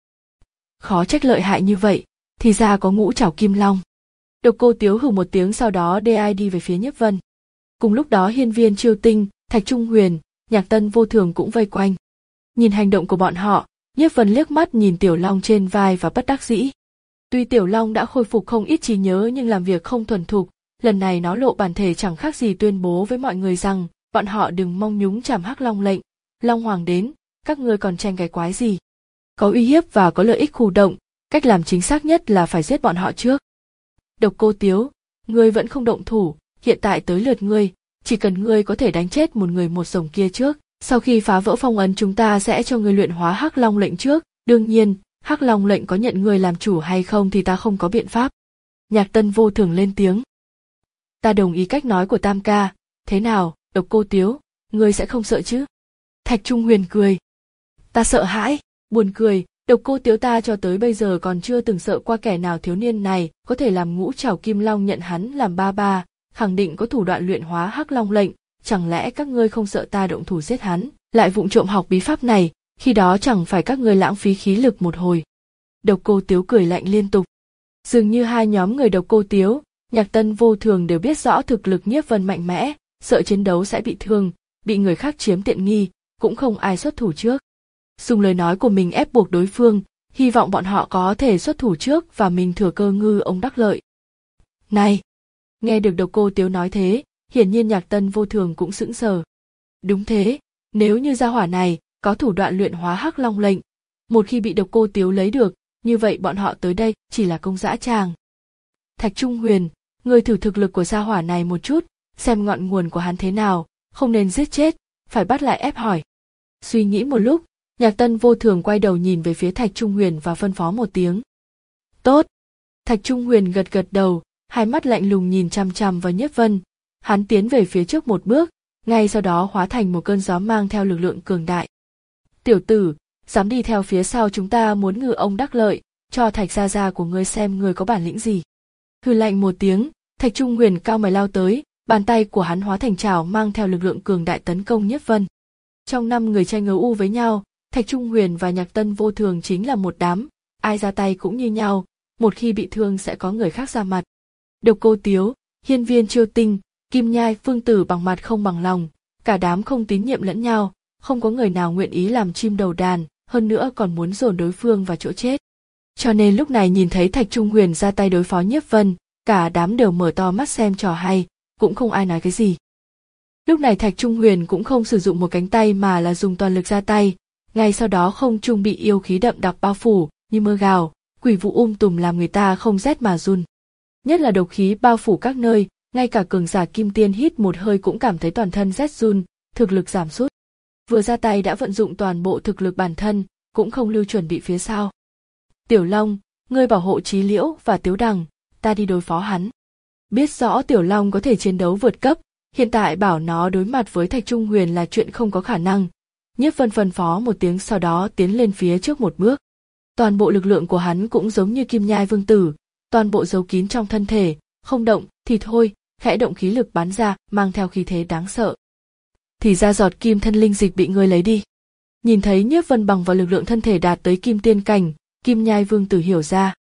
Khó trách lợi hại như vậy, thì ra có ngũ trảo kim long. Độc Cô Tiếu hừ một tiếng sau đó đi đi về phía Nhiếp Vân. Cùng lúc đó Hiên Viên Chiêu Tinh, Thạch Trung Huyền, Nhạc Tân Vô Thường cũng vây quanh. Nhìn hành động của bọn họ, Nhiếp Vân liếc mắt nhìn Tiểu Long trên vai và bất đắc dĩ. Tuy Tiểu Long đã khôi phục không ít trí nhớ nhưng làm việc không thuần thục, lần này nó lộ bản thể chẳng khác gì tuyên bố với mọi người rằng bọn họ đừng mong nhúng chàm Hắc Long lệnh. Long Hoàng đến, các ngươi còn tranh cái quái gì? Có uy hiếp và có lợi ích khu động, cách làm chính xác nhất là phải giết bọn họ trước. Độc Cô Tiếu, ngươi vẫn không động thủ, hiện tại tới lượt ngươi, chỉ cần ngươi có thể đánh chết một người một rồng kia trước, sau khi phá vỡ phong ấn chúng ta sẽ cho ngươi luyện hóa Hắc Long lệnh trước, đương nhiên, Hắc Long lệnh có nhận ngươi làm chủ hay không thì ta không có biện pháp. Nhạc Tân Vô Thường lên tiếng. Ta đồng ý cách nói của Tam ca, thế nào, Độc Cô Tiếu, ngươi sẽ không sợ chứ? Thạch Trung Huyền cười. Ta sợ hãi, buồn cười, Độc Cô Tiếu ta cho tới bây giờ còn chưa từng sợ qua kẻ nào, thiếu niên này có thể làm ngũ trảo kim long nhận hắn làm ba ba, khẳng định có thủ đoạn luyện hóa Hắc Long lệnh, chẳng lẽ các ngươi không sợ ta động thủ giết hắn, lại vụng trộm học bí pháp này, khi đó chẳng phải các ngươi lãng phí khí lực một hồi. Độc Cô Tiếu cười lạnh liên tục. Dường như hai nhóm người Độc Cô Tiếu, Nhạc Tân Vô Thường đều biết rõ thực lực Nhiếp Vân mạnh mẽ, sợ chiến đấu sẽ bị thương, bị người khác chiếm tiện nghi, cũng không ai xuất thủ trước. Dùng lời nói của mình ép buộc đối phương, hy vọng bọn họ có thể xuất thủ trước và mình thừa cơ ngư ông đắc lợi. Này! Nghe được Độc Cô Tiếu nói thế, hiển nhiên Nhạc Tân Vô Thường cũng sững sờ. Đúng thế, nếu như gia hỏa này có thủ đoạn luyện hóa Hắc Long lệnh, một khi bị Độc Cô Tiếu lấy được, như vậy bọn họ tới đây chỉ là công dã tràng. Thạch Trung Huyền, ngươi thử thực lực của gia hỏa này một chút, xem ngọn nguồn của hắn thế nào, không nên giết chết, phải bắt lại ép hỏi. Suy nghĩ một lúc, Nhạc Tân Vô Thường quay đầu nhìn về phía Thạch Trung Huyền và phân phó một tiếng. Tốt! Thạch Trung Huyền gật gật đầu, hai mắt lạnh lùng nhìn chằm chằm vào Nhiếp Vân. Hắn tiến về phía trước một bước, ngay sau đó hóa thành một cơn gió mang theo lực lượng cường đại. Tiểu tử, dám đi theo phía sau chúng ta muốn ngư ông đắc lợi, cho Thạch gia gia của ngươi xem ngươi có bản lĩnh gì. Hừ lạnh một tiếng, Thạch Trung Huyền cao mày lao tới, bàn tay của hắn hóa thành trảo mang theo lực lượng cường đại tấn công Nhiếp Vân. Trong năm người tranh ngấu u với nhau, Thạch Trung Huyền và Nhạc Tân Vô Thường chính là một đám, ai ra tay cũng như nhau, một khi bị thương sẽ có người khác ra mặt. Độc Cô Tiếu, Hiên Viên Chiêu Tinh, Kim Nhai Vương Tử bằng mặt không bằng lòng, cả đám không tín nhiệm lẫn nhau, không có người nào nguyện ý làm chim đầu đàn, hơn nữa còn muốn dồn đối phương vào chỗ chết. Cho nên lúc này nhìn thấy Thạch Trung Huyền ra tay đối phó Nhiếp Vân, cả đám đều mở to mắt xem trò hay, cũng không ai nói cái gì. Lúc này Thạch Trung Huyền cũng không sử dụng một cánh tay mà là dùng toàn lực ra tay, ngay sau đó không trung bị yêu khí đậm đặc bao phủ, như mưa gào, quỷ vụ um tùm làm người ta không rét mà run. Nhất là độc khí bao phủ các nơi, ngay cả cường giả kim tiên hít một hơi cũng cảm thấy toàn thân rét run, thực lực giảm sút. Vừa ra tay đã vận dụng toàn bộ thực lực bản thân, cũng không lưu chuẩn bị phía sau. Tiểu Long, ngươi bảo hộ Chí Liễu và Tiếu Đằng, ta đi đối phó hắn. Biết rõ Tiểu Long có thể chiến đấu vượt cấp, hiện tại bảo nó đối mặt với Thạch Trung Huyền là chuyện không có khả năng. Nhiếp Vân phân phó một tiếng sau đó tiến lên phía trước một bước. Toàn bộ lực lượng của hắn cũng giống như Kim Nhai Vương Tử, toàn bộ giấu kín trong thân thể, không động thì thôi, khẽ động khí lực bắn ra, mang theo khí thế đáng sợ. Thì ra giọt kim thân linh dịch bị ngươi lấy đi. Nhìn thấy Nhiếp Vân bằng vào lực lượng thân thể đạt tới kim tiên cảnh, Kim Nhai Vương Tử hiểu ra.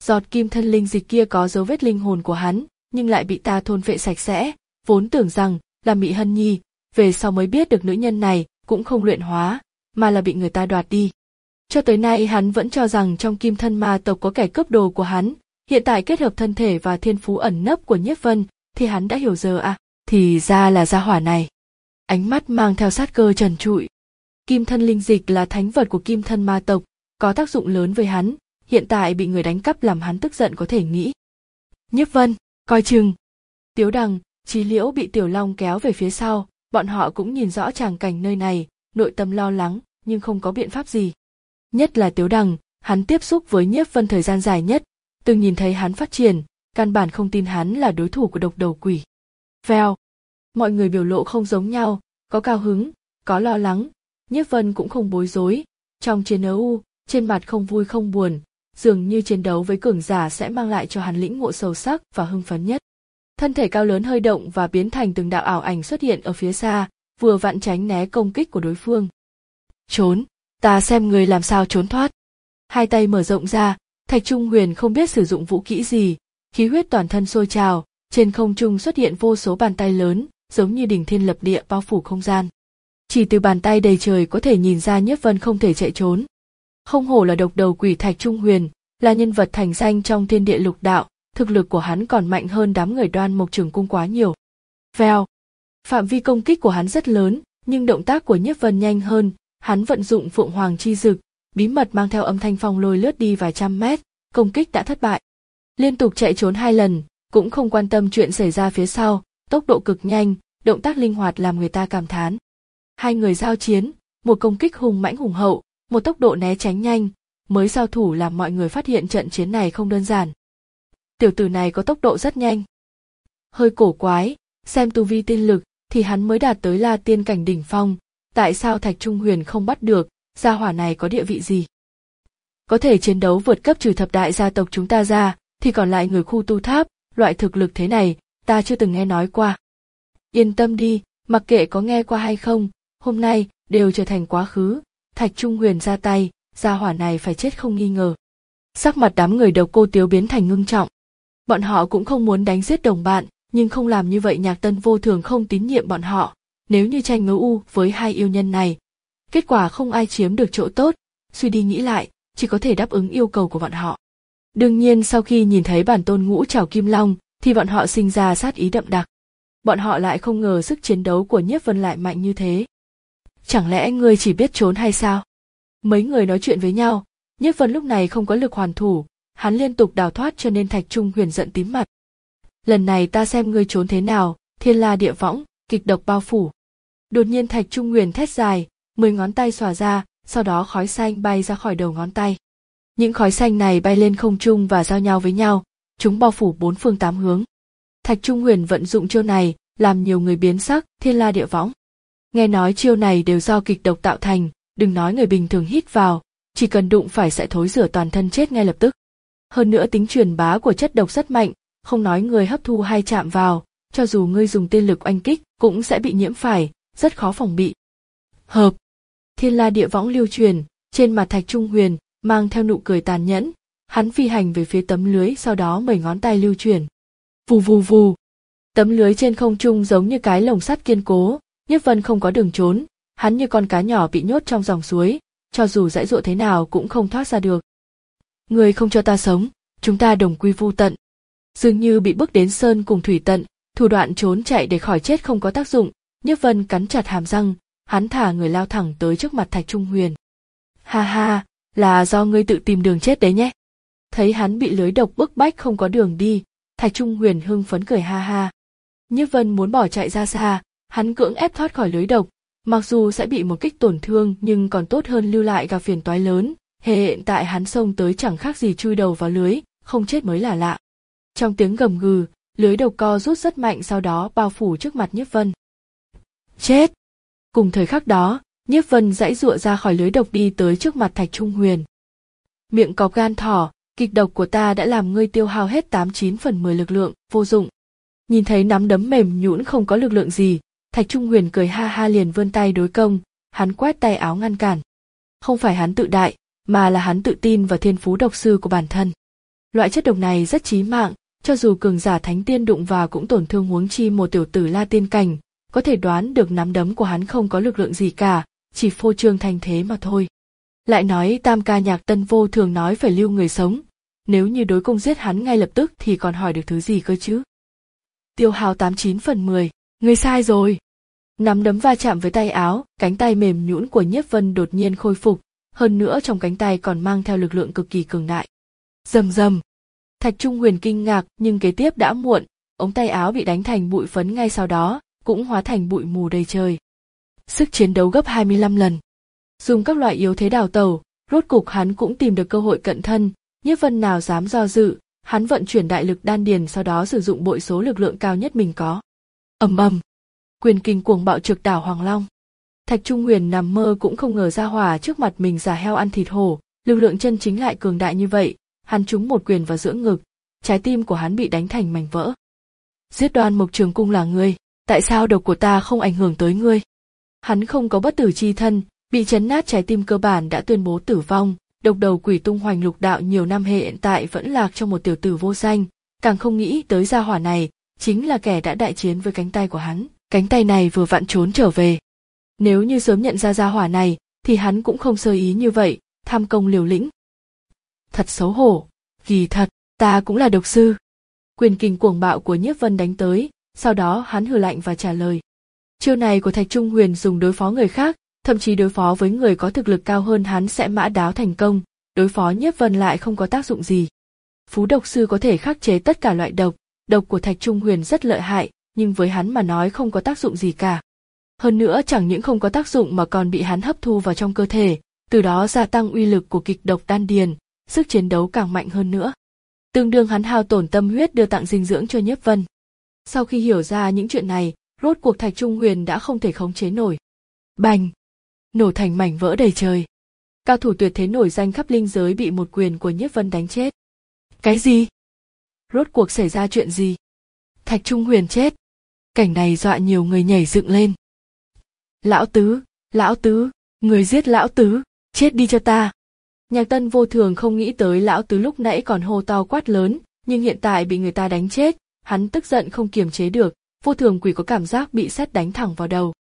Giọt kim thân linh dịch kia có dấu vết linh hồn của hắn, nhưng lại bị ta thôn phệ sạch sẽ, vốn tưởng rằng là Mị Hân Nhi, về sau mới biết được nữ nhân này cũng không luyện hóa, mà là bị người ta đoạt đi. Cho tới nay hắn vẫn cho rằng trong kim thân ma tộc có kẻ cướp đồ của hắn, hiện tại kết hợp thân thể và thiên phú ẩn nấp của Nhiếp Vân, thì hắn đã hiểu giờ à, thì ra là gia hỏa này. Ánh mắt mang theo sát cơ trần trụi. Kim thân linh dịch là thánh vật của kim thân ma tộc, có tác dụng lớn với hắn, hiện tại bị người đánh cắp làm hắn tức giận có thể nghĩ. Nhiếp Vân, coi chừng. Tiếu Đằng, Chí Liễu bị Tiểu Long kéo về phía sau, bọn họ cũng nhìn rõ tràng cảnh nơi này, nội tâm lo lắng, nhưng không có biện pháp gì. Nhất là Tiếu Đằng, hắn tiếp xúc với Nhiếp Vân thời gian dài nhất, từng nhìn thấy hắn phát triển, căn bản không tin hắn là đối thủ của độc đầu quỷ. Vèo. Mọi người biểu lộ không giống nhau, có cao hứng, có lo lắng, Nhiếp Vân cũng không bối rối, trong chiến đấu, trên mặt không vui không buồn, dường như chiến đấu với cường giả sẽ mang lại cho hắn lĩnh ngộ sâu sắc và hưng phấn nhất. Thân thể cao lớn hơi động và biến thành từng đạo ảo ảnh xuất hiện ở phía xa, vừa vặn tránh né công kích của đối phương. Trốn, ta xem người làm sao trốn thoát. Hai tay mở rộng ra, Thạch Trung Huyền không biết sử dụng vũ kỹ gì, khí huyết toàn thân sôi trào, trên không trung xuất hiện vô số bàn tay lớn, giống như đỉnh thiên lập địa bao phủ không gian. Chỉ từ bàn tay đầy trời có thể nhìn ra Nhiếp Vân không thể chạy trốn. Không hổ là độc đầu quỷ Thạch Trung Huyền, là nhân vật thành danh trong thiên địa lục đạo, thực lực của hắn còn mạnh hơn đám người Đoan Mộc Trường Cung quá nhiều. Vèo. Phạm vi công kích của hắn rất lớn, nhưng động tác của Nhiếp Vân nhanh hơn, hắn vận dụng Phượng Hoàng chi dực, bí mật mang theo âm thanh phong lôi lướt đi vài trăm mét, công kích đã thất bại. Liên tục chạy trốn hai lần, cũng không quan tâm chuyện xảy ra phía sau, tốc độ cực nhanh, động tác linh hoạt làm người ta cảm thán. Hai người giao chiến, một công kích hùng mãnh hùng hậu, một tốc độ né tránh nhanh, mới giao thủ làm mọi người phát hiện trận chiến này không đơn giản. Tiểu tử này có tốc độ rất nhanh. Hơi cổ quái, xem tu vi tiên lực thì hắn mới đạt tới La Tiên cảnh đỉnh phong, tại sao Thạch Trung Huyền không bắt được, gia hỏa này có địa vị gì? Có thể chiến đấu vượt cấp trừ thập đại gia tộc chúng ta ra, thì còn lại người khu tu tháp, loại thực lực thế này, ta chưa từng nghe nói qua. Yên tâm đi, mặc kệ có nghe qua hay không, hôm nay đều trở thành quá khứ, Thạch Trung Huyền ra tay, gia hỏa này phải chết không nghi ngờ. Sắc mặt đám người Độc Cô Tiếu biến thành ngưng trọng. Bọn họ cũng không muốn đánh giết đồng bạn, nhưng không làm như vậy Nhạc Tân vô thường không tín nhiệm bọn họ. Nếu như tranh ngớ u với hai yêu nhân này, kết quả không ai chiếm được chỗ tốt, suy đi nghĩ lại, chỉ có thể đáp ứng yêu cầu của bọn họ. Đương nhiên sau khi nhìn thấy bản tôn ngũ trảo kim long, thì bọn họ sinh ra sát ý đậm đặc. Bọn họ lại không ngờ sức chiến đấu của Nhiếp Vân lại mạnh như thế. Chẳng lẽ ngươi chỉ biết trốn hay sao? Mấy người nói chuyện với nhau, Nhiếp Vân lúc này không có lực hoàn thủ, hắn liên tục đào thoát cho nên Thạch Trung Huyền giận tím mặt. Lần này ta xem ngươi trốn thế nào, thiên la địa võng, kịch độc bao phủ. Đột nhiên Thạch Trung Huyền thét dài, mười ngón tay xòa ra, sau đó khói xanh bay ra khỏi đầu ngón tay. Những khói xanh này bay lên không trung và giao nhau với nhau, chúng bao phủ bốn phương tám hướng. Thạch Trung Huyền vận dụng chiêu này, làm nhiều người biến sắc, thiên la địa võng. Nghe nói chiêu này đều do kịch độc tạo thành, đừng nói người bình thường hít vào, chỉ cần đụng phải sẽ thối rửa toàn thân chết ngay lập tức. Hơn nữa tính truyền bá của chất độc rất mạnh, không nói người hấp thu hay chạm vào, cho dù ngươi dùng tiên lực oanh kích cũng sẽ bị nhiễm phải, rất khó phòng bị. Hợp. Thiên la địa võng lưu truyền, trên mặt Thạch Trung Huyền mang theo nụ cười tàn nhẫn, hắn phi hành về phía tấm lưới, sau đó mười ngón tay lưu chuyển. Vù vù vù. Tấm lưới trên không trung giống như cái lồng sắt kiên cố, Nhiếp Vân không có đường trốn, hắn như con cá nhỏ bị nhốt trong dòng suối, cho dù giãy giụa thế nào cũng không thoát ra được. Người không cho ta sống, chúng ta đồng quy vu tận. Dường như bị bước đến sơn cùng thủy tận, thủ đoạn trốn chạy để khỏi chết không có tác dụng, Nhiếp Vân cắn chặt hàm răng, hắn thả người lao thẳng tới trước mặt Thạch Trung Huyền. Ha ha, là do ngươi tự tìm đường chết đấy nhé. Thấy hắn bị lưới độc bức bách không có đường đi, Thạch Trung Huyền hưng phấn cười ha ha. Nhiếp Vân muốn bỏ chạy ra xa, hắn cưỡng ép thoát khỏi lưới độc, mặc dù sẽ bị một kích tổn thương nhưng còn tốt hơn lưu lại gặp phiền toái lớn, hiện tại hắn xông tới chẳng khác gì chui đầu vào lưới, không chết mới là lạ. Trong tiếng gầm gừ, lưới độc co rút rất mạnh, sau đó bao phủ trước mặt Nhiếp Vân. Chết! Cùng thời khắc đó, Nhiếp Vân giãy giụa ra khỏi lưới độc đi tới trước mặt Thạch Trung Huyền. Miệng cọp gan thỏ, kịch độc của ta đã làm ngươi tiêu hao hết tám chín phần mười lực lượng, vô dụng. Nhìn thấy nắm đấm mềm nhũn không có lực lượng gì, Thạch Trung Huyền cười ha ha liền vươn tay đối công, hắn quét tay áo ngăn cản. Không phải hắn tự đại, mà là hắn tự tin vào thiên phú độc sư của bản thân. Loại chất độc này rất chí mạng, cho dù cường giả thánh tiên đụng vào cũng tổn thương, huống chi một tiểu tử La Tiên cảnh, có thể đoán được nắm đấm của hắn không có lực lượng gì cả, chỉ phô trương thanh thế mà thôi. Lại nói Tam ca Nhạc Tân Vô Thường nói phải lưu người sống, nếu như đối công giết hắn ngay lập tức thì còn hỏi được thứ gì cơ chứ. Tiêu Hào tám chín phần mười, ngươi sai rồi. Nắm đấm va chạm với tay áo, cánh tay mềm nhũn của Nhiếp Vân đột nhiên khôi phục, hơn nữa trong cánh tay còn mang theo lực lượng cực kỳ cường đại. Rầm rầm. Thạch Trung Huyền kinh ngạc, nhưng kế tiếp đã muộn, ống tay áo bị đánh thành bụi phấn ngay sau đó, cũng hóa thành bụi mù đầy trời. Sức chiến đấu gấp hai mươi lăm lần. Dùng các loại yếu thế đào tẩu, rốt cục hắn cũng tìm được cơ hội cận thân, Nhiếp Vân nào dám do dự, hắn vận chuyển đại lực đan điền, sau đó sử dụng bội số lực lượng cao nhất mình có. Ầm ầm. Quyền kinh cuồng bạo trực đảo Hoàng Long. Thạch Trung Huyền nằm mơ cũng không ngờ ra hỏa trước mặt mình giả heo ăn thịt hổ, lực lượng chân chính lại cường đại như vậy, hắn trúng một quyền vào giữa ngực, trái tim của hắn bị đánh thành mảnh vỡ. Giết Đoan Mộc Trường Cung là ngươi, tại sao độc của ta không ảnh hưởng tới ngươi? Hắn không có bất tử chi thân, bị chấn nát trái tim cơ bản đã tuyên bố tử vong, độc đầu quỷ tung hoành lục đạo nhiều năm hiện tại vẫn lạc trong một tiểu tử vô danh, càng không nghĩ tới gia hỏa này chính là kẻ đã đại chiến với cánh tay của hắn, cánh tay này vừa vặn trốn trở về. Nếu như sớm nhận ra gia hỏa này thì hắn cũng không sơ ý như vậy, tham công liều lĩnh. Thật xấu hổ, kỳ thật, ta cũng là độc sư. Quyền kình cuồng bạo của Nhiếp Vân đánh tới, sau đó hắn hừ lạnh và trả lời. Chiêu này của Thạch Trung Huyền dùng đối phó người khác, thậm chí đối phó với người có thực lực cao hơn hắn sẽ mã đáo thành công, đối phó Nhiếp Vân lại không có tác dụng gì. Phú độc sư có thể khắc chế tất cả loại độc, độc của Thạch Trung Huyền rất lợi hại, nhưng với hắn mà nói không có tác dụng gì cả. Hơn nữa chẳng những không có tác dụng mà còn bị hắn hấp thu vào trong cơ thể, từ đó gia tăng uy lực của kịch độc đan điền, sức chiến đấu càng mạnh hơn nữa. Tương đương hắn hao tổn tâm huyết đưa tặng dinh dưỡng cho Nhiếp Vân. Sau khi hiểu ra những chuyện này, rốt cuộc Thạch Trung Huyền đã không thể khống chế nổi. Bành! Nổ thành mảnh vỡ đầy trời. Cao thủ tuyệt thế nổi danh khắp linh giới bị một quyền của Nhiếp Vân đánh chết. Cái gì? Rốt cuộc xảy ra chuyện gì? Thạch Trung Huyền chết. Cảnh này dọa nhiều người nhảy dựng lên. Lão Tứ, Lão Tứ, người giết Lão Tứ, chết đi cho ta. Nhạc Tân Vô Thường không nghĩ tới Lão Tứ lúc nãy còn hô to quát lớn, nhưng hiện tại bị người ta đánh chết, hắn tức giận không kiềm chế được, Vô Thường quỷ có cảm giác bị sét đánh thẳng vào đầu.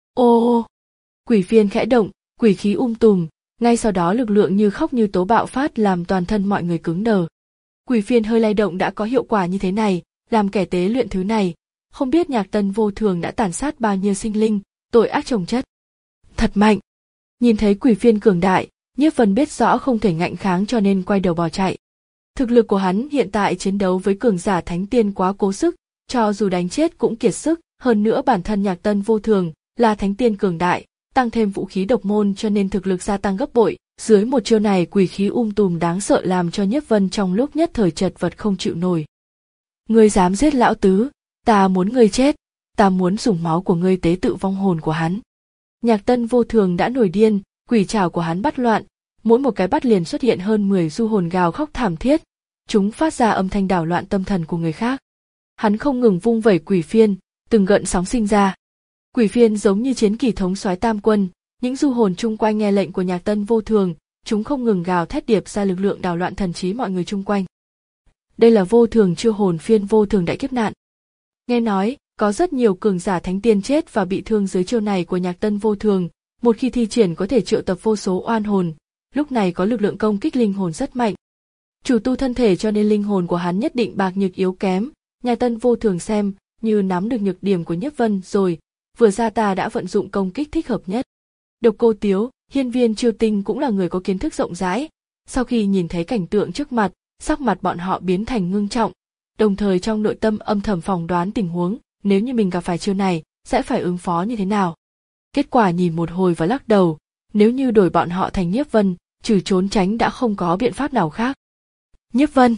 Ô! Quỷ phiên khẽ động, quỷ khí um tùm, ngay sau đó lực lượng như khóc như tố bạo phát làm toàn thân mọi người cứng đờ. Quỷ phiên hơi lay động đã có hiệu quả như thế này, làm kẻ tế luyện thứ này, không biết Nhạc Tân Vô Thường đã tàn sát bao nhiêu sinh linh, tội ác chồng chất. Thật mạnh! Nhìn thấy quỷ phiên cường đại, Nhiếp Vân biết rõ không thể ngạnh kháng cho nên quay đầu bỏ chạy. Thực lực của hắn hiện tại chiến đấu với cường giả thánh tiên quá cố sức, cho dù đánh chết cũng kiệt sức, hơn nữa bản thân Nhạc Tân Vô Thường là thánh tiên cường đại, tăng thêm vũ khí độc môn cho nên thực lực gia tăng gấp bội, dưới một chiêu này quỷ khí um tùm đáng sợ làm cho Nhiếp Vân trong lúc nhất thời chật vật không chịu nổi. Ngươi dám giết Lão Tứ, ta muốn ngươi chết, ta muốn dùng máu của ngươi tế tự vong hồn của hắn. Nhạc Tân Vô Thường đã nổi điên, quỷ trảo của hắn bắt loạn, mỗi một cái bắt liền xuất hiện hơn mười du hồn gào khóc thảm thiết, chúng phát ra âm thanh đảo loạn tâm thần của người khác. Hắn không ngừng vung vẩy quỷ phiên, từng gợn sóng sinh ra. Quỷ phiên giống như chiến kỳ thống soái tam quân, những du hồn chung quanh nghe lệnh của Nhạc Tân Vô Thường, chúng không ngừng gào thét điệp ra lực lượng đảo loạn thần trí mọi người chung quanh. Đây là Vô Thường chiêu hồn phiên Vô Thường đại kiếp nạn. Nghe nói, có rất nhiều cường giả thánh tiên chết và bị thương dưới chiêu này của Nhạc Tân Vô Thường, một khi thi triển có thể triệu tập vô số oan hồn, lúc này có lực lượng công kích linh hồn rất mạnh. Chủ tu thân thể cho nên linh hồn của hắn nhất định bạc nhược yếu kém, Nhạc Tân Vô Thường xem như nắm được nhược điểm của Nhiếp Vân rồi, vừa ra ta đã vận dụng công kích thích hợp nhất. Độc Cô Tiếu, Hiên Viên Chiêu Tinh cũng là người có kiến thức rộng rãi, sau khi nhìn thấy cảnh tượng trước mặt, sắc mặt bọn họ biến thành ngưng trọng, đồng thời trong nội tâm âm thầm phỏng đoán tình huống, nếu như mình gặp phải chiêu này, sẽ phải ứng phó như thế nào. Kết quả nhìn một hồi và lắc đầu, nếu như đổi bọn họ thành Nhiếp Vân, trừ trốn tránh đã không có biện pháp nào khác. Nhiếp Vân,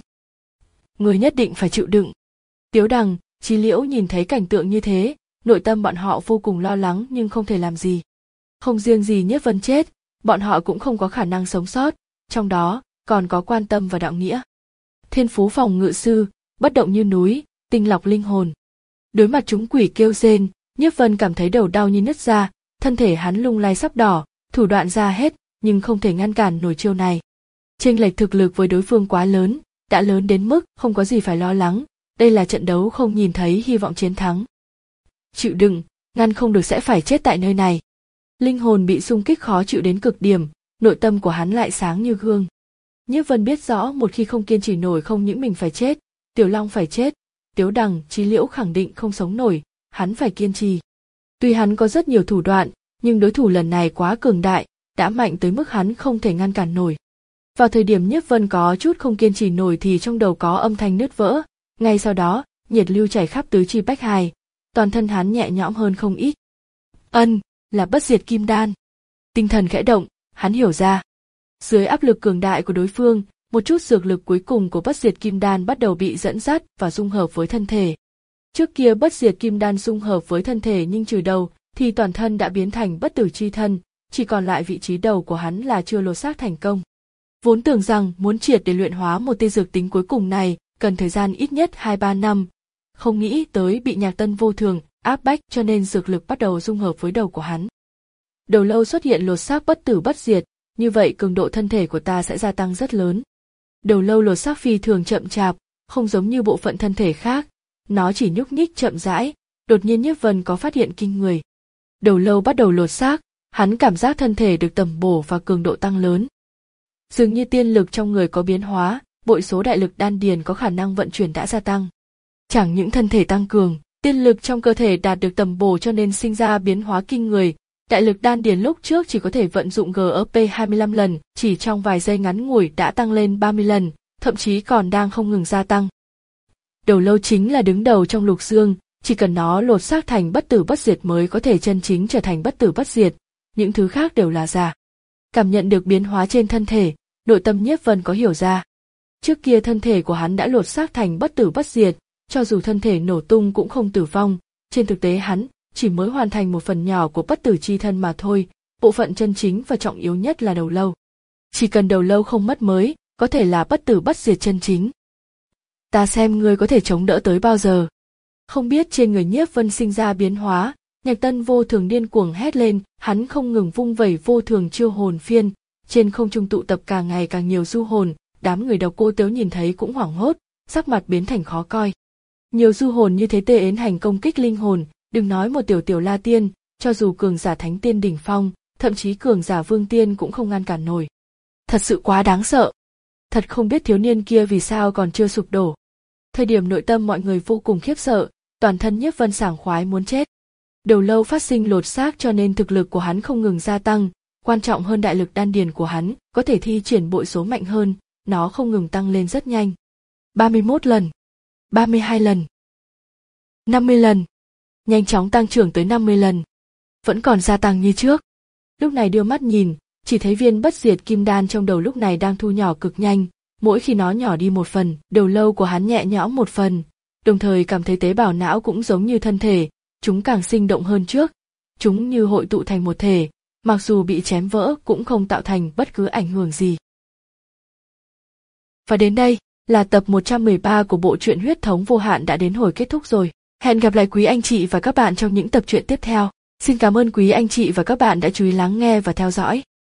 người nhất định phải chịu đựng. Tiếu Đằng, Chí Liễu nhìn thấy cảnh tượng như thế, nội tâm bọn họ vô cùng lo lắng nhưng không thể làm gì. Không riêng gì Nhiếp Vân chết, bọn họ cũng không có khả năng sống sót, trong đó còn có Quan Tâm và Đạo Nghĩa. Thiên Phú Phòng Ngự Sư, bất động như núi, tinh lọc linh hồn. Đối mặt chúng quỷ kêu rên, Nhiếp Vân cảm thấy đầu đau như nứt ra, thân thể hắn lung lay sắp đỏ, thủ đoạn ra hết, nhưng không thể ngăn cản nổi chiêu này. Chênh lệch thực lực với đối phương quá lớn, đã lớn đến mức không có gì phải lo lắng, đây là trận đấu không nhìn thấy hy vọng chiến thắng. Chịu đựng, ngăn không được sẽ phải chết tại nơi này. Linh hồn bị xung kích khó chịu đến cực điểm, nội tâm của hắn lại sáng như gương. Nhiếp Vân biết rõ một khi không kiên trì nổi không những mình phải chết, Tiểu Long phải chết, Tiếu Đằng, Chí Liễu khẳng định không sống nổi, hắn phải kiên trì. Tuy hắn có rất nhiều thủ đoạn, nhưng đối thủ lần này quá cường đại, đã mạnh tới mức hắn không thể ngăn cản nổi. Vào thời điểm Nhiếp Vân có chút không kiên trì nổi thì trong đầu có âm thanh nứt vỡ, ngay sau đó, nhiệt lưu chảy khắp tứ chi bách hài, toàn thân hắn nhẹ nhõm hơn không ít. Ân, là bất diệt kim đan. Tinh thần khẽ động, hắn hiểu ra. Dưới áp lực cường đại của đối phương, một chút dược lực cuối cùng của bất diệt kim đan bắt đầu bị dẫn dắt và dung hợp với thân thể. Trước kia bất diệt kim đan dung hợp với thân thể nhưng trừ đầu thì toàn thân đã biến thành bất tử chi thân, chỉ còn lại vị trí đầu của hắn là chưa lột xác thành công. Vốn tưởng rằng muốn triệt để luyện hóa một tia dược tính cuối cùng này cần thời gian ít nhất hai ba năm, không nghĩ tới bị Nhạc Tân vô thường áp bách cho nên dược lực bắt đầu dung hợp với đầu của hắn. Đầu lâu xuất hiện lột xác bất tử bất diệt, như vậy cường độ thân thể của ta sẽ gia tăng rất lớn. Đầu lâu lột xác phi thường chậm chạp, không giống như bộ phận thân thể khác, nó chỉ nhúc nhích chậm rãi. Đột nhiên Nhiếp Vân có phát hiện kinh người. Đầu lâu bắt đầu lột xác, hắn cảm giác thân thể được tẩm bổ và cường độ tăng lớn. Dường như tiên lực trong người có biến hóa, bội số đại lực đan điền có khả năng vận chuyển đã gia tăng. Chẳng những thân thể tăng cường, tiên lực trong cơ thể đạt được tẩm bổ cho nên sinh ra biến hóa kinh người. Đại lực đan điền lúc trước chỉ có thể vận dụng giê e pê hai mươi lăm lần, chỉ trong vài giây ngắn ngủi đã tăng lên ba mươi lần, thậm chí còn đang không ngừng gia tăng. Đầu lâu chính là đứng đầu trong lục dương, chỉ cần nó lột xác thành bất tử bất diệt mới có thể chân chính trở thành bất tử bất diệt, những thứ khác đều là giả. Cảm nhận được biến hóa trên thân thể, nội tâm Nhiếp Vân có hiểu ra. Trước kia thân thể của hắn đã lột xác thành bất tử bất diệt, cho dù thân thể nổ tung cũng không tử vong, trên thực tế hắn chỉ mới hoàn thành một phần nhỏ của bất tử chi thân mà thôi, bộ phận chân chính và trọng yếu nhất là đầu lâu. Chỉ cần đầu lâu không mất mới, có thể là bất tử bất diệt chân chính. Ta xem ngươi có thể chống đỡ tới bao giờ. Không biết trên người Nhiếp Vân sinh ra biến hóa, Nhạc Tân vô thường điên cuồng hét lên, hắn không ngừng vung vẩy vô thường chiêu hồn phiên, trên không trung tụ tập càng ngày càng nhiều du hồn, đám người Độc Cô Tếu nhìn thấy cũng hoảng hốt, sắc mặt biến thành khó coi. Nhiều du hồn như thế tê ến hành công kích linh hồn, đừng nói một tiểu tiểu La Tiên, cho dù cường giả Thánh Tiên đỉnh phong, thậm chí cường giả Vương Tiên cũng không ngăn cản nổi. Thật sự quá đáng sợ. Thật không biết thiếu niên kia vì sao còn chưa sụp đổ. Thời điểm nội tâm mọi người vô cùng khiếp sợ, toàn thân Nhiếp Vân sảng khoái muốn chết. Đầu lâu phát sinh lột xác cho nên thực lực của hắn không ngừng gia tăng, quan trọng hơn đại lực đan điền của hắn có thể thi triển bội số mạnh hơn, nó không ngừng tăng lên rất nhanh. ba mươi mốt lần, ba mươi hai lần, năm mươi lần, nhanh chóng tăng trưởng tới năm mươi lần. Vẫn còn gia tăng như trước. Lúc này đưa mắt nhìn, chỉ thấy viên bất diệt kim đan trong đầu lúc này đang thu nhỏ cực nhanh, mỗi khi nó nhỏ đi một phần, đầu lâu của hắn nhẹ nhõm một phần, đồng thời cảm thấy tế bào não cũng giống như thân thể, chúng càng sinh động hơn trước, chúng như hội tụ thành một thể, mặc dù bị chém vỡ cũng không tạo thành bất cứ ảnh hưởng gì. Và đến đây là tập một trăm mười ba của bộ truyện Huyết Thống Vô Hạn đã đến hồi kết thúc rồi. Hẹn gặp lại quý anh chị và các bạn trong những tập truyện tiếp theo. Xin cảm ơn quý anh chị và các bạn đã chú ý lắng nghe và theo dõi.